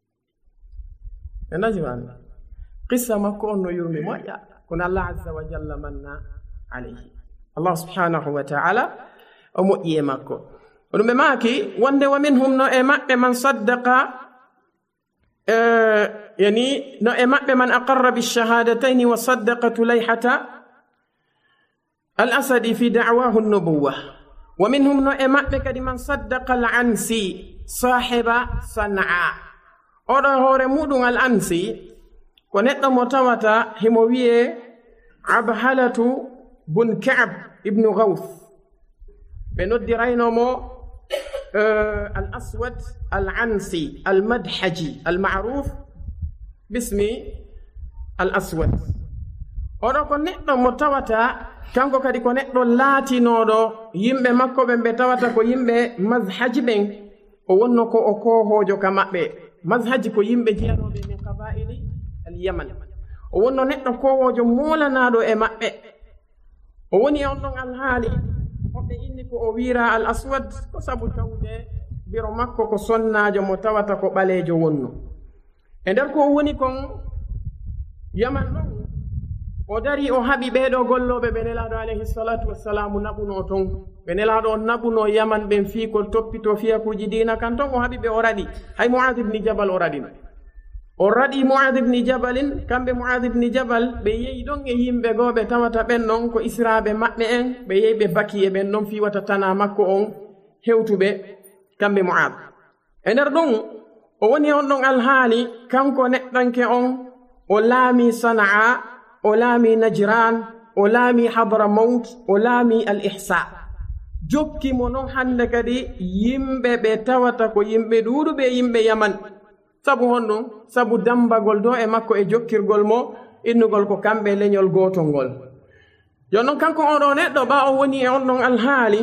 e najimani qissa makko on no yurmi moƴƴa kono allah azza wa jalla manna alayhi allah subhanahu wa taala o moƴƴi e makko o ɗum ɓe maaki wonde wa minhum no e maɓɓe man saddaqa يعني no e maɓɓe man aqarra biلshahadatayn wa saddaqa tulayhata al-asadi fi da'wahu an-nubuwwa wa minhum no e maɓɓe kadi man saddaqa al-ansi sahiba san'a oɗo hoore muɗum al-ansi ko neɗɗo mo tawata himo wiye abhalatu bun ka'b ibnu gawth ɓe noddiraynomo الأسود العنسي المدحجي المعروف باسم الأسود oɗo ko neɗɗo mo tawata kanko kadi ko neɗɗo laatinoɗo yimɓe makko ɓen ɓe tawata ko yimɓe mazhaji ɓen o wonno ko o kohojo ka maɓɓe mazhaji ko yimɓe jeyanoɓe min qabaili al yaman o wonno neɗɗo kowojo molanaɗo e maɓɓe o woni on ɗon alhaali hoɓɓe inni ko o wira al aswad ko sabu tawde biro makko ko sonnajo mo tawata ko ɓalejo wonno e nder ko o woni kon yaman ɗon o dari o haɓi ɓeɗo golloɓe ɓe nelaɗo alayhi salatu wassalamu naɓuno ton ɓe nelaɗo o naɓuno yaman ɓen fii ko toppito fiyakuji dina kan ton o haɓi ɓe o raɗi hay muad ibni jabal o raɗino o raɗi muad ibni jabalin kamɓe muad ibni jabal ɓe yehi ɗon e yimɓe goo ɓe tawata ɓen ɗon ko israɓe maɓɓe en ɓe yehi ɓe baki e ɓen ɗon fi wata tana makko on hewtuɓe kamɓe muad e nder ɗon o woni on ɗon alhaali kanko neɗɗanke on o laami sana'a o laami najran o laami hadramaut o laami al ihsa jokki mo noon hande kadi yimɓe ɓe tawata ko yimɓe ɗuuɗuɓe yimɓe yaman sabu honɗum sabu dambagol do e makko e jokkirgol mo innugol ko kamɓe leñol gotol ngol jon noon kanko oɗo neɗɗo ɓa o woni e on ɗon alhaali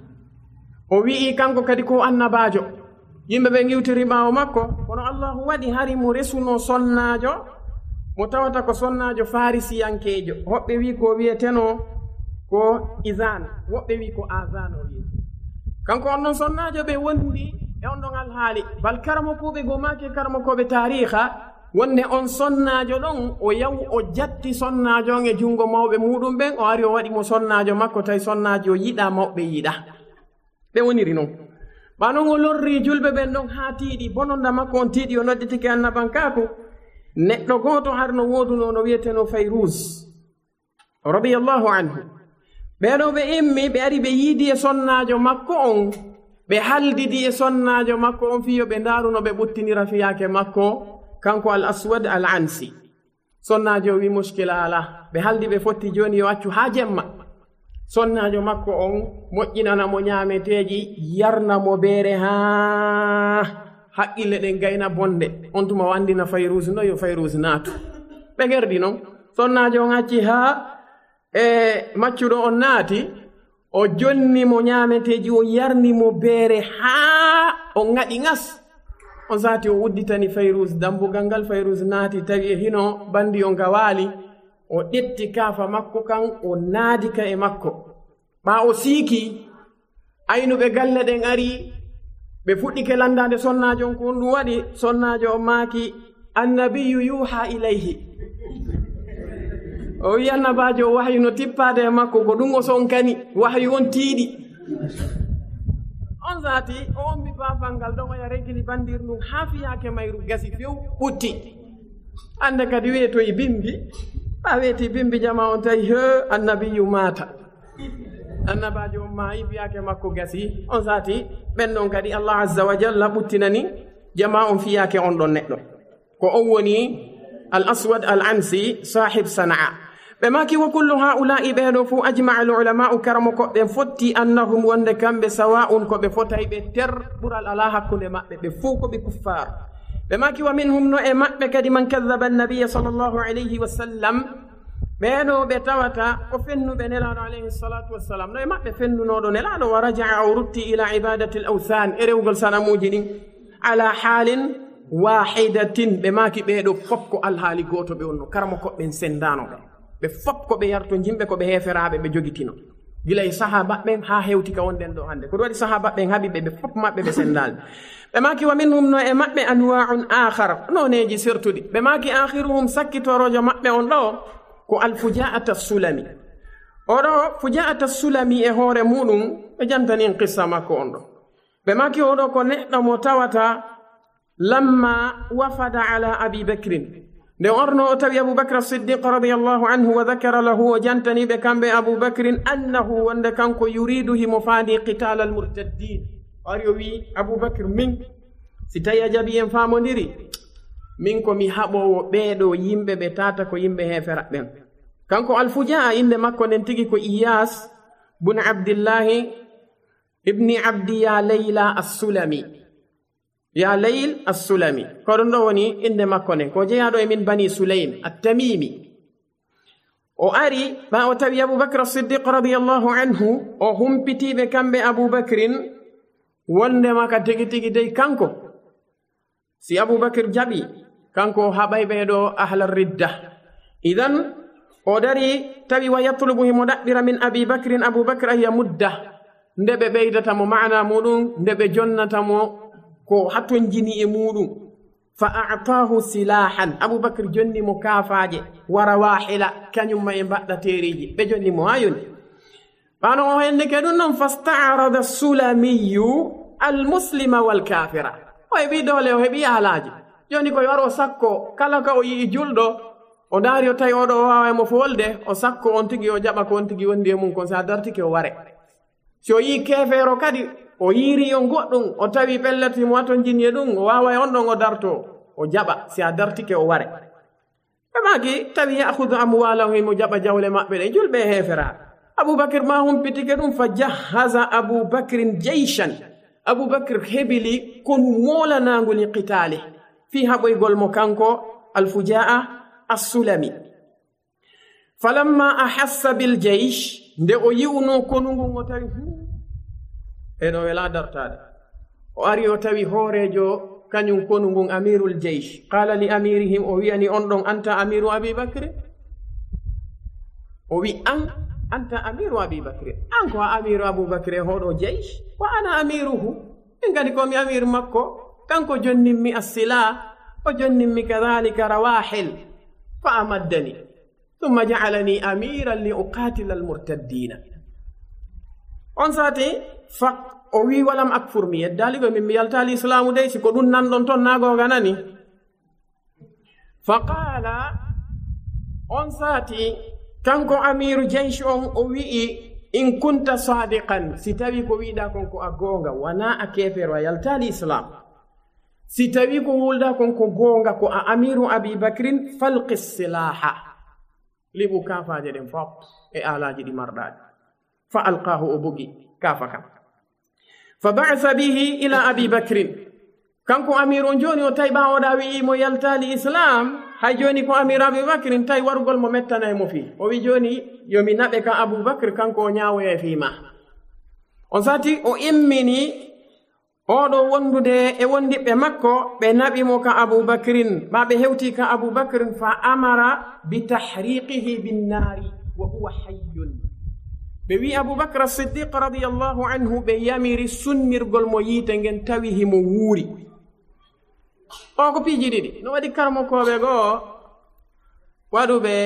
o wi'i kanko kadi ko annabajo yimɓe ɓe giwtiri ɓawo makko kono allahu waɗi hari mo resuno sonnajo mo tawata ko sonnajo farisiyankejo hoɓɓe wi ko wiyeteno ko izan woɓɓe wi ko azan o wi kanko on ɗon sonnajo ɓe wondi e on ɗon alhaali bal karamo kuɓe go make karamo koɓe tariha wonde on sonnajo ɗon o yaw o jatti sonnajo on e jungo mawɓe muɗum ɓen o ari o waɗi mo sonnajo makko tawi sonnajo o yiɗa mawɓe yiɗa ɓe woniri noon ɓa noon o lorri julɓe ɓen ɗon haa tiiɗi bononda makko on tiiɗi o nodditike annabankaku neɗɗo gooto har no wooduno no wiyeteno Fayruz radiyallahu anhu ɓeɗo ɓe immi ɓe ari ɓe yiidi e sonnajo makko on ɓe haldidi e sonnajo makko on fiyo ɓe ndaaruno ɓe ɓuttinira fiyake makko kanko al aswad al ansi sonnajo wi muskila ala ɓe haldi ɓe fotti joni yo accu haa jemma sonnajo makko on moƴƴinana mo ñaameteeji yarna mo beere haa haqqille ɗen gayna bonde on tuma wandina Fayruz no yo Fayruz naatu ɓe gerdi noon sonnajo on acci haa e maccuɗo on naati o jonni mo ñaameteeji o yarni mo beere haa o ŋaɗi ŋas on saati o udditani Fayruz dambugal ngal Fayruz naati tawi e hino bandi o nga waali o ƴetti kaafa makko kan o naadi ka e makko ɓaa o siiki aynuɓe galle ɗen ari ɓe fuɗɗike landade sonnajo on ko on ɗum waɗi sonnajo o maaki annabiyu yuha ilayhi o wi annabajo o wahyu no tippade e makko ko ɗum o sonkani wahyu on tiiɗi on zaati o ombi baafal ngal ɗon o ya reggini bandir ndun haa fiyaake mayru gasi few ɓutti annde kadi wiyetoyi bimbi ɓa weeti bimbi jama on tawi he annabiyu maata annabajo on maayi fiyaake makko gasi on zaati ɓen ɗon kadi Allah azza wa jalla ɓuttinani jama on fiyaake on ɗon neɗɗo ko on woni al aswad al ansi sahib sana'a ɓe maki wa kullu haula'i ɓeeɗo fuu ajma'a al ulama'u karamo koɓɓe fotti annahum wonde kamɓe sawa'un ko ɓe fotay ɓe ter ɓural ala hakkunde maɓɓe ɓe fuu ko ɓe kuffar ɓe maki wa minhum no e maɓɓe kadi man kadhaba annabiya sallllahu alayhi wa sallam ɓeeɗo ɓe tawata ko fennuɓe nelaɗo alayhi salatu wassalam no e maɓɓe fennunoɗo nelaɗo wa raja'a o rutti ila ibadati l awthan e rewgol sanamuji ɗin ala halin wahidatin ɓe maki ɓeeɗo fof ko alhaali goto ɓe wonno karamo koɓɓen sendanoɓe ɓe fof ko ɓe yarto jimɓe ko ɓe heferaɓe ɓe jogitino gilay sahaba ɓen ha hewti ka wonɗen ɗo hannde ko ɗum waɗi sahaba ɓen haaɓiɓe ɓe fof maɓɓe ɓe sendalɓe ɓe maki wa minhum no e maɓɓe anwa'un akhar noneji sertuɗi ɓe maki akhiruhum sakkitorojo maɓɓe on ɗo ko alfujaata sulami oɗo fujaata sulami e hoore muɗum ɓe jantanin qissa makko on ɗo ɓe maki oɗo ko neɗɗo mo tawata lamma wafada ala abi bakrin nde orno o tawi aboubacre siddiq radiallahu anhu wa dakara lahu o jantaniɓe kamɓe aboubacrin annahu wonde kanko yuridu himo faandi qitala almurtaddin ari o wi aboubacre min si tawi a jaɓi en famodiri min komi haɓowo ɓeeɗo yimɓe ɓe tata ko yimɓe hefera ɓen kanko alfujaa inde makko nden tigi ko iyas bun abdillahi ibni abdi ya leyla assulami ya leyl assulami ko ɗum ɗo woni inde makko nden ko jeyaɗo e min bani sulaym attamimi o ari ɓa o tawi aboubacre siddiq radiallahu anhu o humpitiɓe kamɓe aboubacrin wondema ka tigi tigi dey kanko si aboubacre jaɓi kanko haɓay ɓeeɗo ahla ridda idan o dari tawi wa yatlubu himo ɗaɓɓira min abi bacrin aboubacre an yamudda nde ɓe ɓeydatamo mana muɗum nde ɓe jonnatamo ko hatton jini e muɗum fa a'tahu silahan aboubacre jonni mo kaafaje wara wahila kañumma e mbaɗɗa teriji ɓe jonni mo ha yoni ɓano o hende ke ɗum noon fasta'arada sulamiyu almuslima walkafira o heɓi dole o heɓi haalaji joni koye waro sakko kala ka o yii julɗo o daari o tawi oɗo o wawamo folde o sakko on tigi o jaɓa ko on tigi wondi e mum kon sa dartike o ware si o yii kefeero kadi o yiiri yo goɗɗum o tawi pelleti mo waton jinye ɗum o wawa on ɗon o darto o jaɓa si a dartike o ware ɓe maki tawi yahudu amwalahum himo jaɓa jawle maɓɓe ɗe julɓe e heferaɓe aboubacre ma humpitike ɗum fa jahaza aboubacrin jeyshan aboubacre heɓili konu molanagol qitali fi haɓoygol mo kanko alfujaa assulami falamma ahassa bil jeysh nde o yiwno konungun o tawi eno wela dartade o ari o tawi hoorejo kañum konungun amirul jeysh qala li amirihim o wiyani on ɗon anta amiru abibacre o wi an anta amiru abibacre an ko amiru aboubacre hoɗo jeysh wa ana amiruhu min kadi komi amiru makko kanko jonninmi assila وجنني كذلك رواحل فأمدني ثم جعلني أميرا لأقاتل المرتدين أنساتي فق أوي ولم أكفر مي الدالي من ميالتا الإسلام ديسي كدون نندون تون ناغو غناني فقال أنساتي كانكو أمير جيش أوي إن كنت صادقا ستبي كويدا كونكو أغونغا وانا أكيفر ويالتا الإسلام ستبي كوولدا كونكو غونغا كو أمير أبي بكر فلق السلاح لبو كافا جدن فوق آلاجي دي مرداد فألقاه أبوغي كافا كام فبعث به إلى أبي بكر كانكو أمير جوني وتايبا وداوي مو يالتا الإسلام hay joni ko amir Abu Bakr tay warugol mo mettana mo fi o wi joni yomi nabe ka Abu Bakr kanko nyaawoye fi ma on sati o immini odo wondude e wondibbe makko be nabi mo ka Abu Bakrin ma be hewti ka Abu Bakr fa amara bi tahriqihi bin nari wa huwa hayyun be wi Abu Bakr as-Siddiq radiyallahu anhu be yamiri sunnirgol mo yite ngen tawi himo wuuri o ko piiji ɗiɗi no waɗi karmokoɓe goo waɗuɓe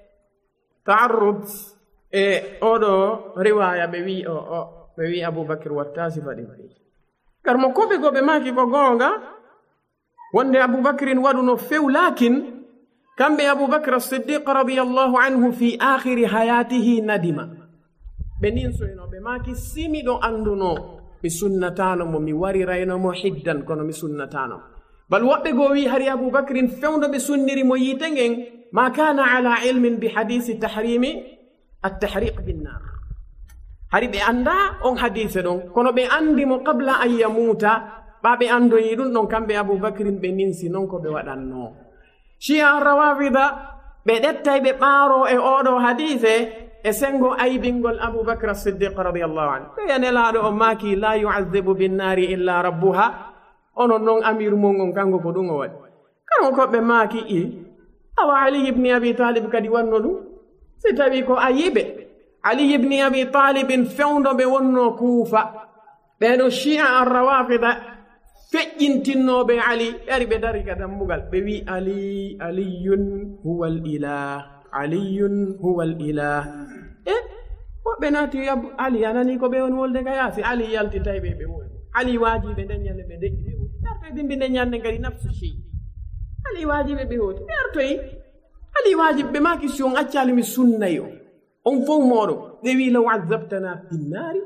taarrud e oɗo riwaya ɓe wi aboubacry watta sifa ɗin karmokoɓe goo ɓe maaki ko goonga wonde aboubacrin waɗuno few lakin kamɓe aboubacre as-siddiq radiallahu anhu fi akhiri hayatihi nadima ɓe nin soyno ɓe maaki simiɗo anduno mi sunnatano mo mi wariraynomo hiddan kono mi sunnatano bal woɓɓe goo wi hari aboubacrin fewndo ɓe sunniri mo yiite ngen ma kana ala ilmin bi hadisi tahrimi attahriq binnar hari ɓe anda on hadise ɗon kono ɓe andi mo qabla an yamuta ɓa ɓe andoyi ɗum ɗon kamɓe aboubacrin ɓe ninsi noon ko ɓe waɗanno chia rawafida ɓe ɗettay ɓe ɓaaro e oɗo hadise e sengo aybingol aboubacre as-siddiq radiallahu anhu ɓe yanelaɗo o maaki la yu'adhibu binnari illa rabbuha onon noon amir mongon kanko ko ɗum o waɗi kanko koɓɓe maaki awa ali ibni abi talib kadi wanno ɗum si tawi ko ayiɓe ali ibni abi talibin fewndo ɓe wonno kuufa ɓeɗo chia arrawafida feƴƴintinnoɓe ali ɓeri ɓe dari ka dammugal ɓe wi aliyun huwa l ilah aliyun huwa l ilah woɓɓe naati ali anani ko ɓe woni wolde ka yaasi ali yaltitay ɓe wolde ali waajiɓe nden ñande ɓe deƴƴi ɓe hoti artoye dimbi nden ñande ngari nafsu chey ali waajiɓe ɓe hoti ɓe artoye ali waajiɓe ɓe maaki si on accalimi sunnayo on fof moɗo ɓe wi law azabtana finnari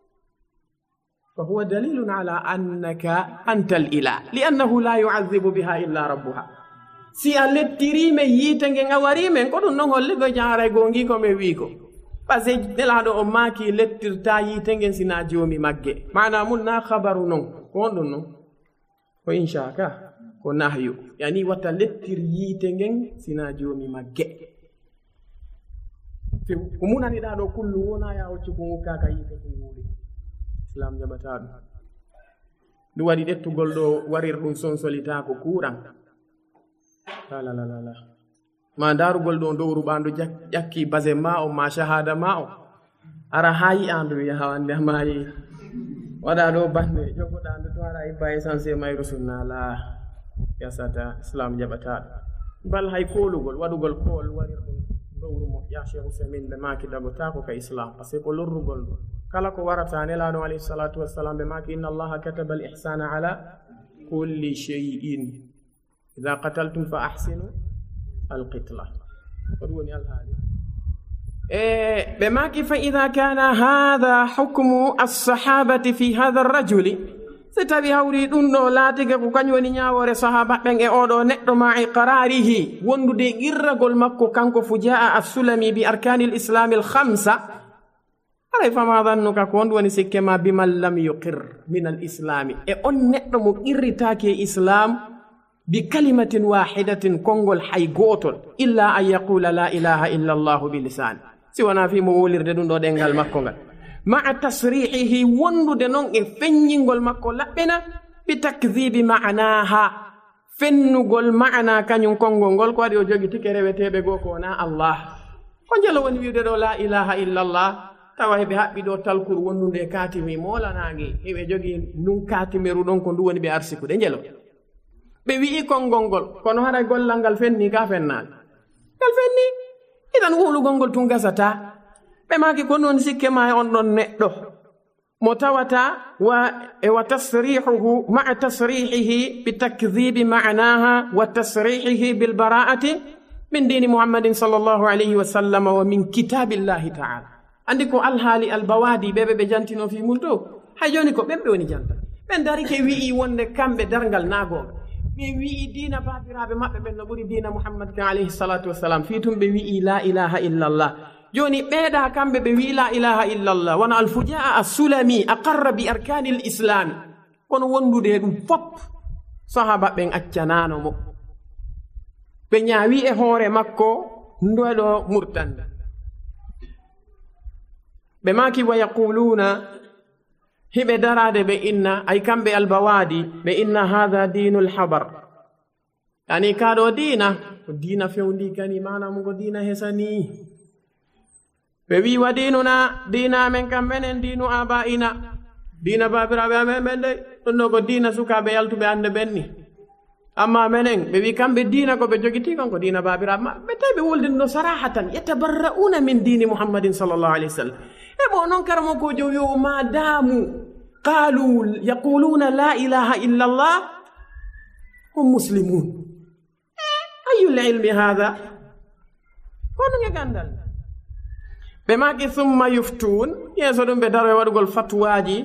fa huwa dalilun ala annaka anta al ilah li annahu la yu'adhibu biha illa rabbuha si a lettirime yiite ngen a warimen ko ɗum noon holle go jaaray goo ngi ko ɓe wi ko par ce que nelaɗo o maaki lettirta yiite ngen sina joomi magge mana mum na habaru noon ko on ɗum noon ko inchaka ko nahyu yani watta lettir yiite ngen sina joomi magge ko munaniɗa ɗo kullu wona ya hoccu ko wukkaka yiite ko wuuri islam jaɓata ɗum ɗum waɗi ɗettugol ɗo warir ɗum sonsolita ko kuran lalalala ma darugol ɗo dow ruɓandu ƴakki base ma o ma shahada ma o ara hayi andu yaha wande mayi waɗa ɗo bande jogoɗa ndu to ara ibba essence mayru sunna la yasata islam jaɓata bal hay kolugol waɗugol kool warir ɗum dowru mo ya cheikh usamin ɓe maki dagotako ka islam par ce que ko lorrugol ɗo kala ko warata nelaɗo alayhi salatu wassalam ɓe maki inna allaha kataba al ihsana ala kulli shay'in idha qataltum fa ahsinu القتلة فدوني الهادي بماكي فإذا كان هذا حكم الصحابة في هذا الرجل ستبي هوري دونو لاتيك كو كانيوني نياوري صحابة بن اودو نيدو مع اقراره وندو دي غيرغول مكو كانكو فجاء السلمي بأركان الإسلام الخمسة علي فما ظنك كون وني سكما بمن لم يقر من الإسلام اون نيدو مو غيرتاكي إسلام بكلمة واحدة كونغول حي غوتول إلا أن يقول لا إله إلا الله بلسان سوانا في مولير دون دو دنگال مكونغال مع تصريحه وندو دنون فنينغول مكو لبنا بتكذيب معناها فنغول معنى كانيون كونغول كو ديو جوغي تيكري وتيبه غوكو نا الله كونجلو وني ويدو لا إله إلا الله tawa be habbi do talkur wondude katimi mola nangi hebe jogi nun katimeru don ko ndu woni be arsiku de jelo ɓe wi'i konngol ngol kono hara gollal ngal fenni ka fennaani ngal fenni itan huulugol ngol tun gasata ɓe maaki ko noon sikke ma on ɗon neɗɗo mo tawata wa tasrihuhu maa tasrihihi bitakdibi manaha wa tasrihihi bilbara'ati min dini muhammadin sallllahu alayhi wa sallam wa min kitabillahi taala andi ko alhaali albawadi ɓeɓe ɓe jantino fi mum to hay joni ko ɓen ɓe woni janta ɓen darike wi'i wonde kamɓe dargal naagoɓe ɓe wi'i diina babiraɓe maɓɓe ɓen no ɓuri diina muhammad kan alayhi salatu wassalam fi tum ɓe wi'i la ilaha illallah joni ɓeeɗa kamɓe ɓe wi'i la ilaha illallah wona alfujaa assulami aqarra bi arkani l islami kono wondude ɗum fop sahaba ɓen accanano mo ɓe ñaawi e hoore makko ndoɗo murtande ɓe maki wa yaquluna hiɓe darade ɓe inna ay kamɓe albawadi ɓe inna hada dinu lhabar yani kaɗo diina ko diina fewndi kani manamugo diina hesani ɓe wi wa dinuna diina men kam menen dinu abaina diina babiraɓe amen ɓen de ɗum ɗo ko diina sukaɓe yaltuɓe ande ɓenni amma menen ɓe wi kamɓe diina ko ɓe jogiti kon ko diina babiraɓe ma ɓe tawi ɓe woldinno sarahatan yatabarra'una min dini muhammadin sallllahu alayhi wa sallam e ɓo noon karamo kojo yo ma damu qalu yaquluna la ilaha illa llah hum muslimun ayul ilmi hada kono nge gandal ɓe maki summa yuftun yeeso ɗum ɓe daro e waɗugol fatwaji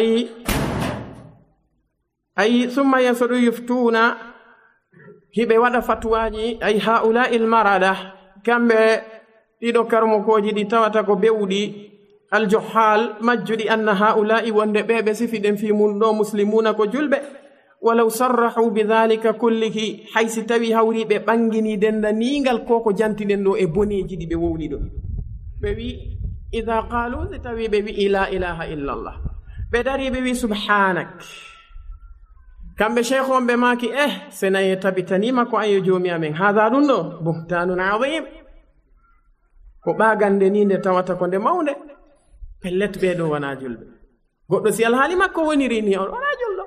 ayi summa yeeso ɗum yuftuna hiɓe waɗa fatwaji ay haulai lmarada kamɓe ɗiɗo karmokoji ɗi tawata ko ɓewɗi aljuhal majjuɗi anna haulai wonde ɓeɓe sifiɗen fi mum ɗo muslimuna ko julɓe walaw sarrahu bidhalika kullihi haysi tawi hawri ɓe ɓangini dendanigal ko jantiɗen ɗo e boneji ɗi ɓe wowli ɗo ɓe wi ida qalu si tawi ɓe wi'i la ilaha illallah ɓe dari ɓe wi subhanak kamɓe cheikh on ɓe maki senaye tabitanima ko ayo joomi amen hada ɗum ɗo buhtanun adim ko ɓagande ni nde tawata ko nde mawde pellet ɓeɗo wona julɓe goɗɗo si alhaali makko woniri ni on wona julɗo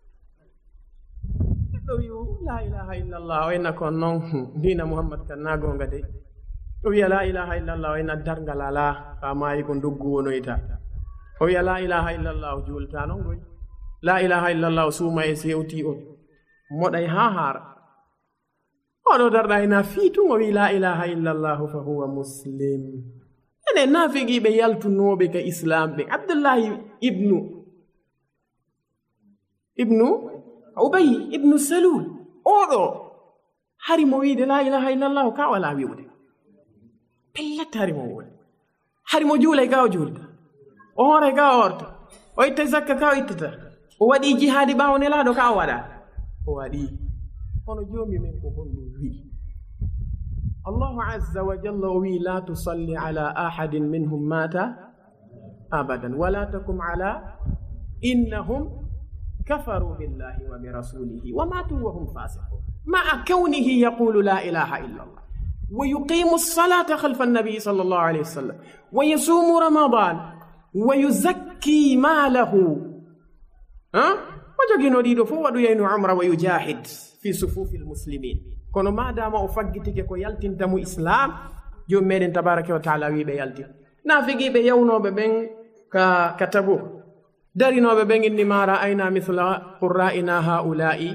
ɗo wi la ilaha illallah o enna kon noon dina muhammad kan nagonga dey o wiya la ilaha illallah o enna dargal ala ha maayi ko doggu wonoyta o wiya la ilaha illallah o julta noon goy la ilaha illallah o suuma e sewti o moɗay ha haara oɗo darɗa ena fiitun o wi la ilaha illallah fa huwa muslim ene nafigiɓe yaltunoɓe ka islam ɓe abdullahi ibnu ubay ibnu salul oɗo hari mo wiide la ilaha illallah ka wala wiwde pellet hari mo wode hari mo juulay ka o juulta o hoore ka o horta o itta zakka ka o ittata o waɗi jihaadi ɓawo nelaɗo ka o waɗa o waɗi hono joomi men ko honɗum wi allahu azza wa jalla o wi la tusalli ala ahadin minhum mata abadan wala takum ala innahum kafaru billahi wa birasulihi wa matu wa hum fasiqun maa kawnihi yaqulu la ilaha illa allah wa yuqimu alsalata khalfa annabi sallallahu alayhi wa sallam wa yasumu ramadan wa yuzakki malahu o jogino ɗiɗo fof waɗu yayno umra wa yujahid fi sufufi lmuslimin kono madama o faggitike ko yaltintamo islam joni meɗen tabaraka wa taala wi ɓe yaltin nafigiɓe yawnoɓe ɓen ka tabu darinoɓe ɓen inni ma ra'ayna mithla qurra'ina haula'i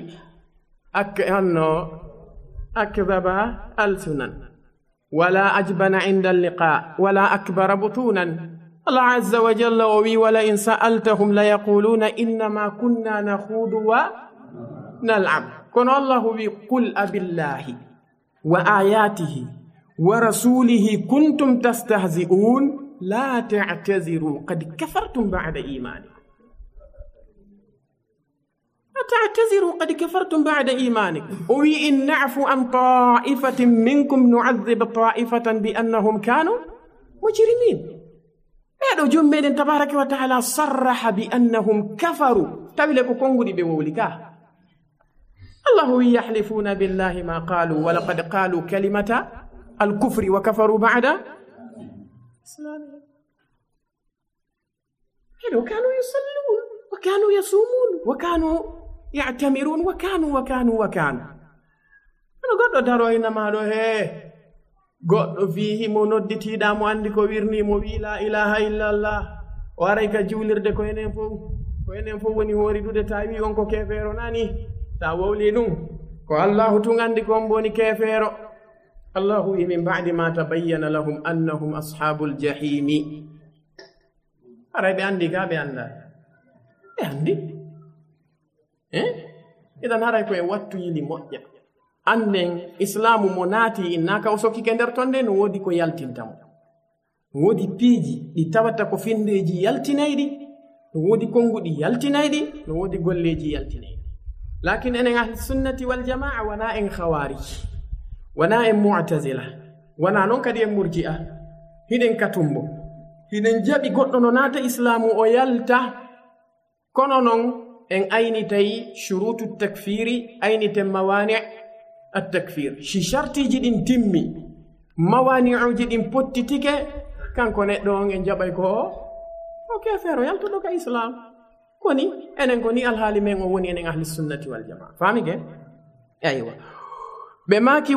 akdaba alsunan wala ajbana inda alliqa wala akbara butunan Allah azza wa jalla o wi wala in sa'altahum la yaquluna innama kunna nakhudu wa nal'ab kono Allah wi qul abillahi wa ayatihi wa rasulihi kuntum tastahzi'un la ta'taziru qad kafartum ba'da imanikum la ta'taziru qad kafartum ba'da imanikum o wi in na'fu an ta'ifatin minkum nu'adhib ta'ifatan bi annahum kanu mujrimin ɓeɗo jom meɗen tabaraka wa taala sarraha bi annahum kafaru tawile ko konguɗi ɓe wowli ka allahu wi yahlifuna billahi ma qalu wa laqad qalu kalimata alkufri wa kafaru ba'da islamihim ɓeɗo kanu yusallun wa kanu yasumun wa kanu ya'tamirun wa kanu no goɗɗo daroyna maɗo he goɗɗo fihi mo nodditiɗa mo andi ko wirni mo wi la ilaha illallah o aray ka juulirde ko enen fof woni hoori ɗude ta wi on ko kefeero nani ta wowli ɗum ko allahu tun andi ko on boni kefeero allahu wi min ba'di ma tabayyana lahum annahum ashabul jahimi aray ɓe andi ka ɓe anda ɓe andi idan haray koye wattu yili moƴƴa anden islamu mo naati innaka o sokkike nder ton nde no woodi ko yaltintamo no woodi piiji ɗi tawata ko findeji yaltinayɗi no woodi konnguɗi yaltinayɗi no woodi golleji yaltinayɗi lakin enen ahli sunnati wal jamaa wona en khawarij wona en mu'tazila wona noon kadi en murji'a hiɗen katumbo hiɗen jaɓi goɗɗo no naata islamu o yalta kono noon en aynitay shurutu takfiri ayniten mawani التكفير شي شرطي جدين تمي موانع جدين بوتيتيكي كان كونيدون ان جاباي كو اوكي فيرو يالتو دوكا اسلام كوني انن كوني الحالي من وني ان اهل السنه والجماعه فاهمي كي ايوه بماكي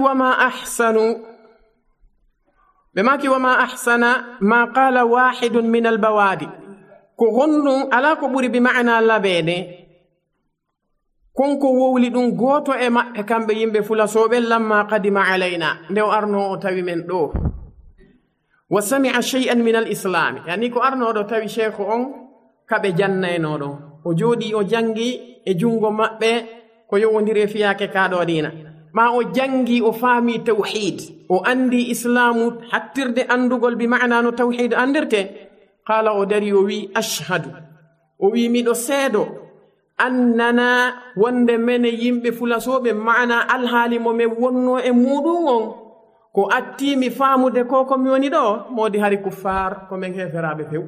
وما احسن ما قال واحد من البوادي كغنو على كبري بمعنى لابيدي konko wowli ɗum gooto e maɓɓe kamɓe yimɓe fulasoɓe lamma qadima alayna nde o arno o tawi men ɗo wa sami'a shay'an min al islami yani ko arnoɗo tawi cheikhu on kaɓe jannayno ɗon o jooɗi o jangi e jungo maɓɓe ko yowodiri fiyake kaɗo dina ma o jangi o faami tawhid o andi islamu hattirde andugol bi ma'na no tawhid andirte qala o dari o wi ashhadu o wi miɗo seedo annana wonde mene yimɓe fulasoɓe ma'ana alhaali mo min wonno e muɗum on ko attimi faamude ko komi woni ɗo modi hari kuffar ko min heferaɓe few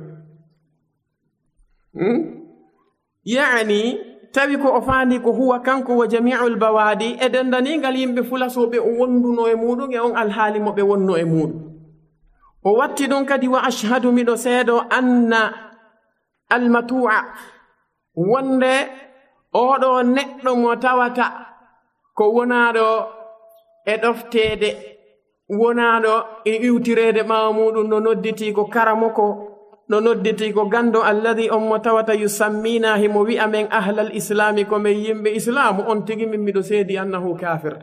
yani tawi ko o faandi ko huwa kanko wa jami'ul bawadi e dendanigal yimɓe fulasoɓe o wonduno e muɗum e on alhaali mo ɓe wonno e muɗum o watti ɗum kadi wa ashhadu miɗo seedo anna almatu'a wonde oɗo neɗɗo mo tawata ko wonaɗo e ɗoftede wonaɗo e iwtirede ɓawa muɗum no nodditi ko karamoko no nodditi ko gando alladi on mo tawata yusammina himo wi'a men ahlal islami ko men yimɓe islamu on tigi min miɗo seedi annahu kafir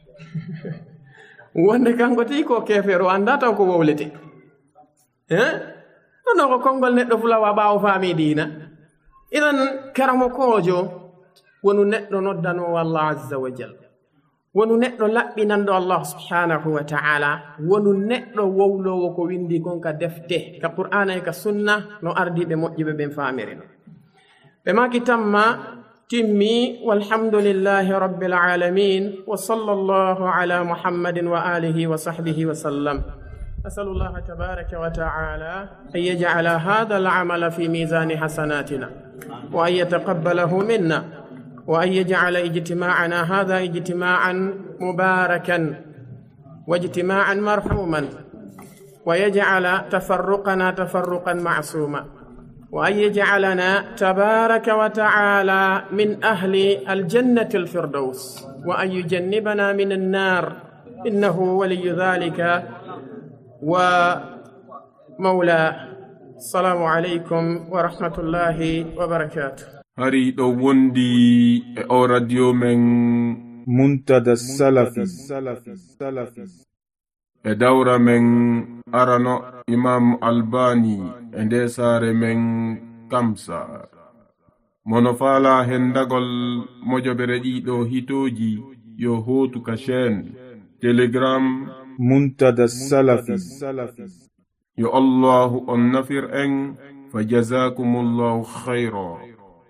wonde kanko ti ko kefero anda taw ko wowlete nono ko konngol neɗɗo fulawa ɓawo faami diina idan karamo kojo wonu neɗɗo noddanowo Allah azza wa jalla wonu neɗɗo laɓɓinanɗo Allah subhanahu wa ta'ala wonu neɗɗo wowlowo ko windi kon ka defte ka qur'ana e ka sunna no ardiɓe moƴƴiɓe ɓen faamirino ɓe maki tamma timmi walhamdulillahi rabbil alamin wa sallallahu ala muhammadin wa alihi wa sahbihi wa sallam أسأل الله تبارك وتعالى أن يجعل هذا العمل في ميزان حسناتنا وأن يتقبله منا وأن يجعل اجتماعنا هذا اجتماعا مباركا واجتماعا مرحوما ويجعل تفرقنا تفرقا معصوما وأن يجعلنا تبارك وتعالى من أهل الجنة الفردوس وأن يجنبنا من النار إنه ولي ذلك ومولاه السلام عليكم ورحمة الله وبركاته hari ɗo wondi e o radio men muntada salafi e dawra men arano imam albani e nde saare men kamsa mono faala hendagol mojoɓere ɗiɗo hitoji yo hotu ka chaine telegram muntada salafi yo allahu on nafir en fa jazakumullahu khayra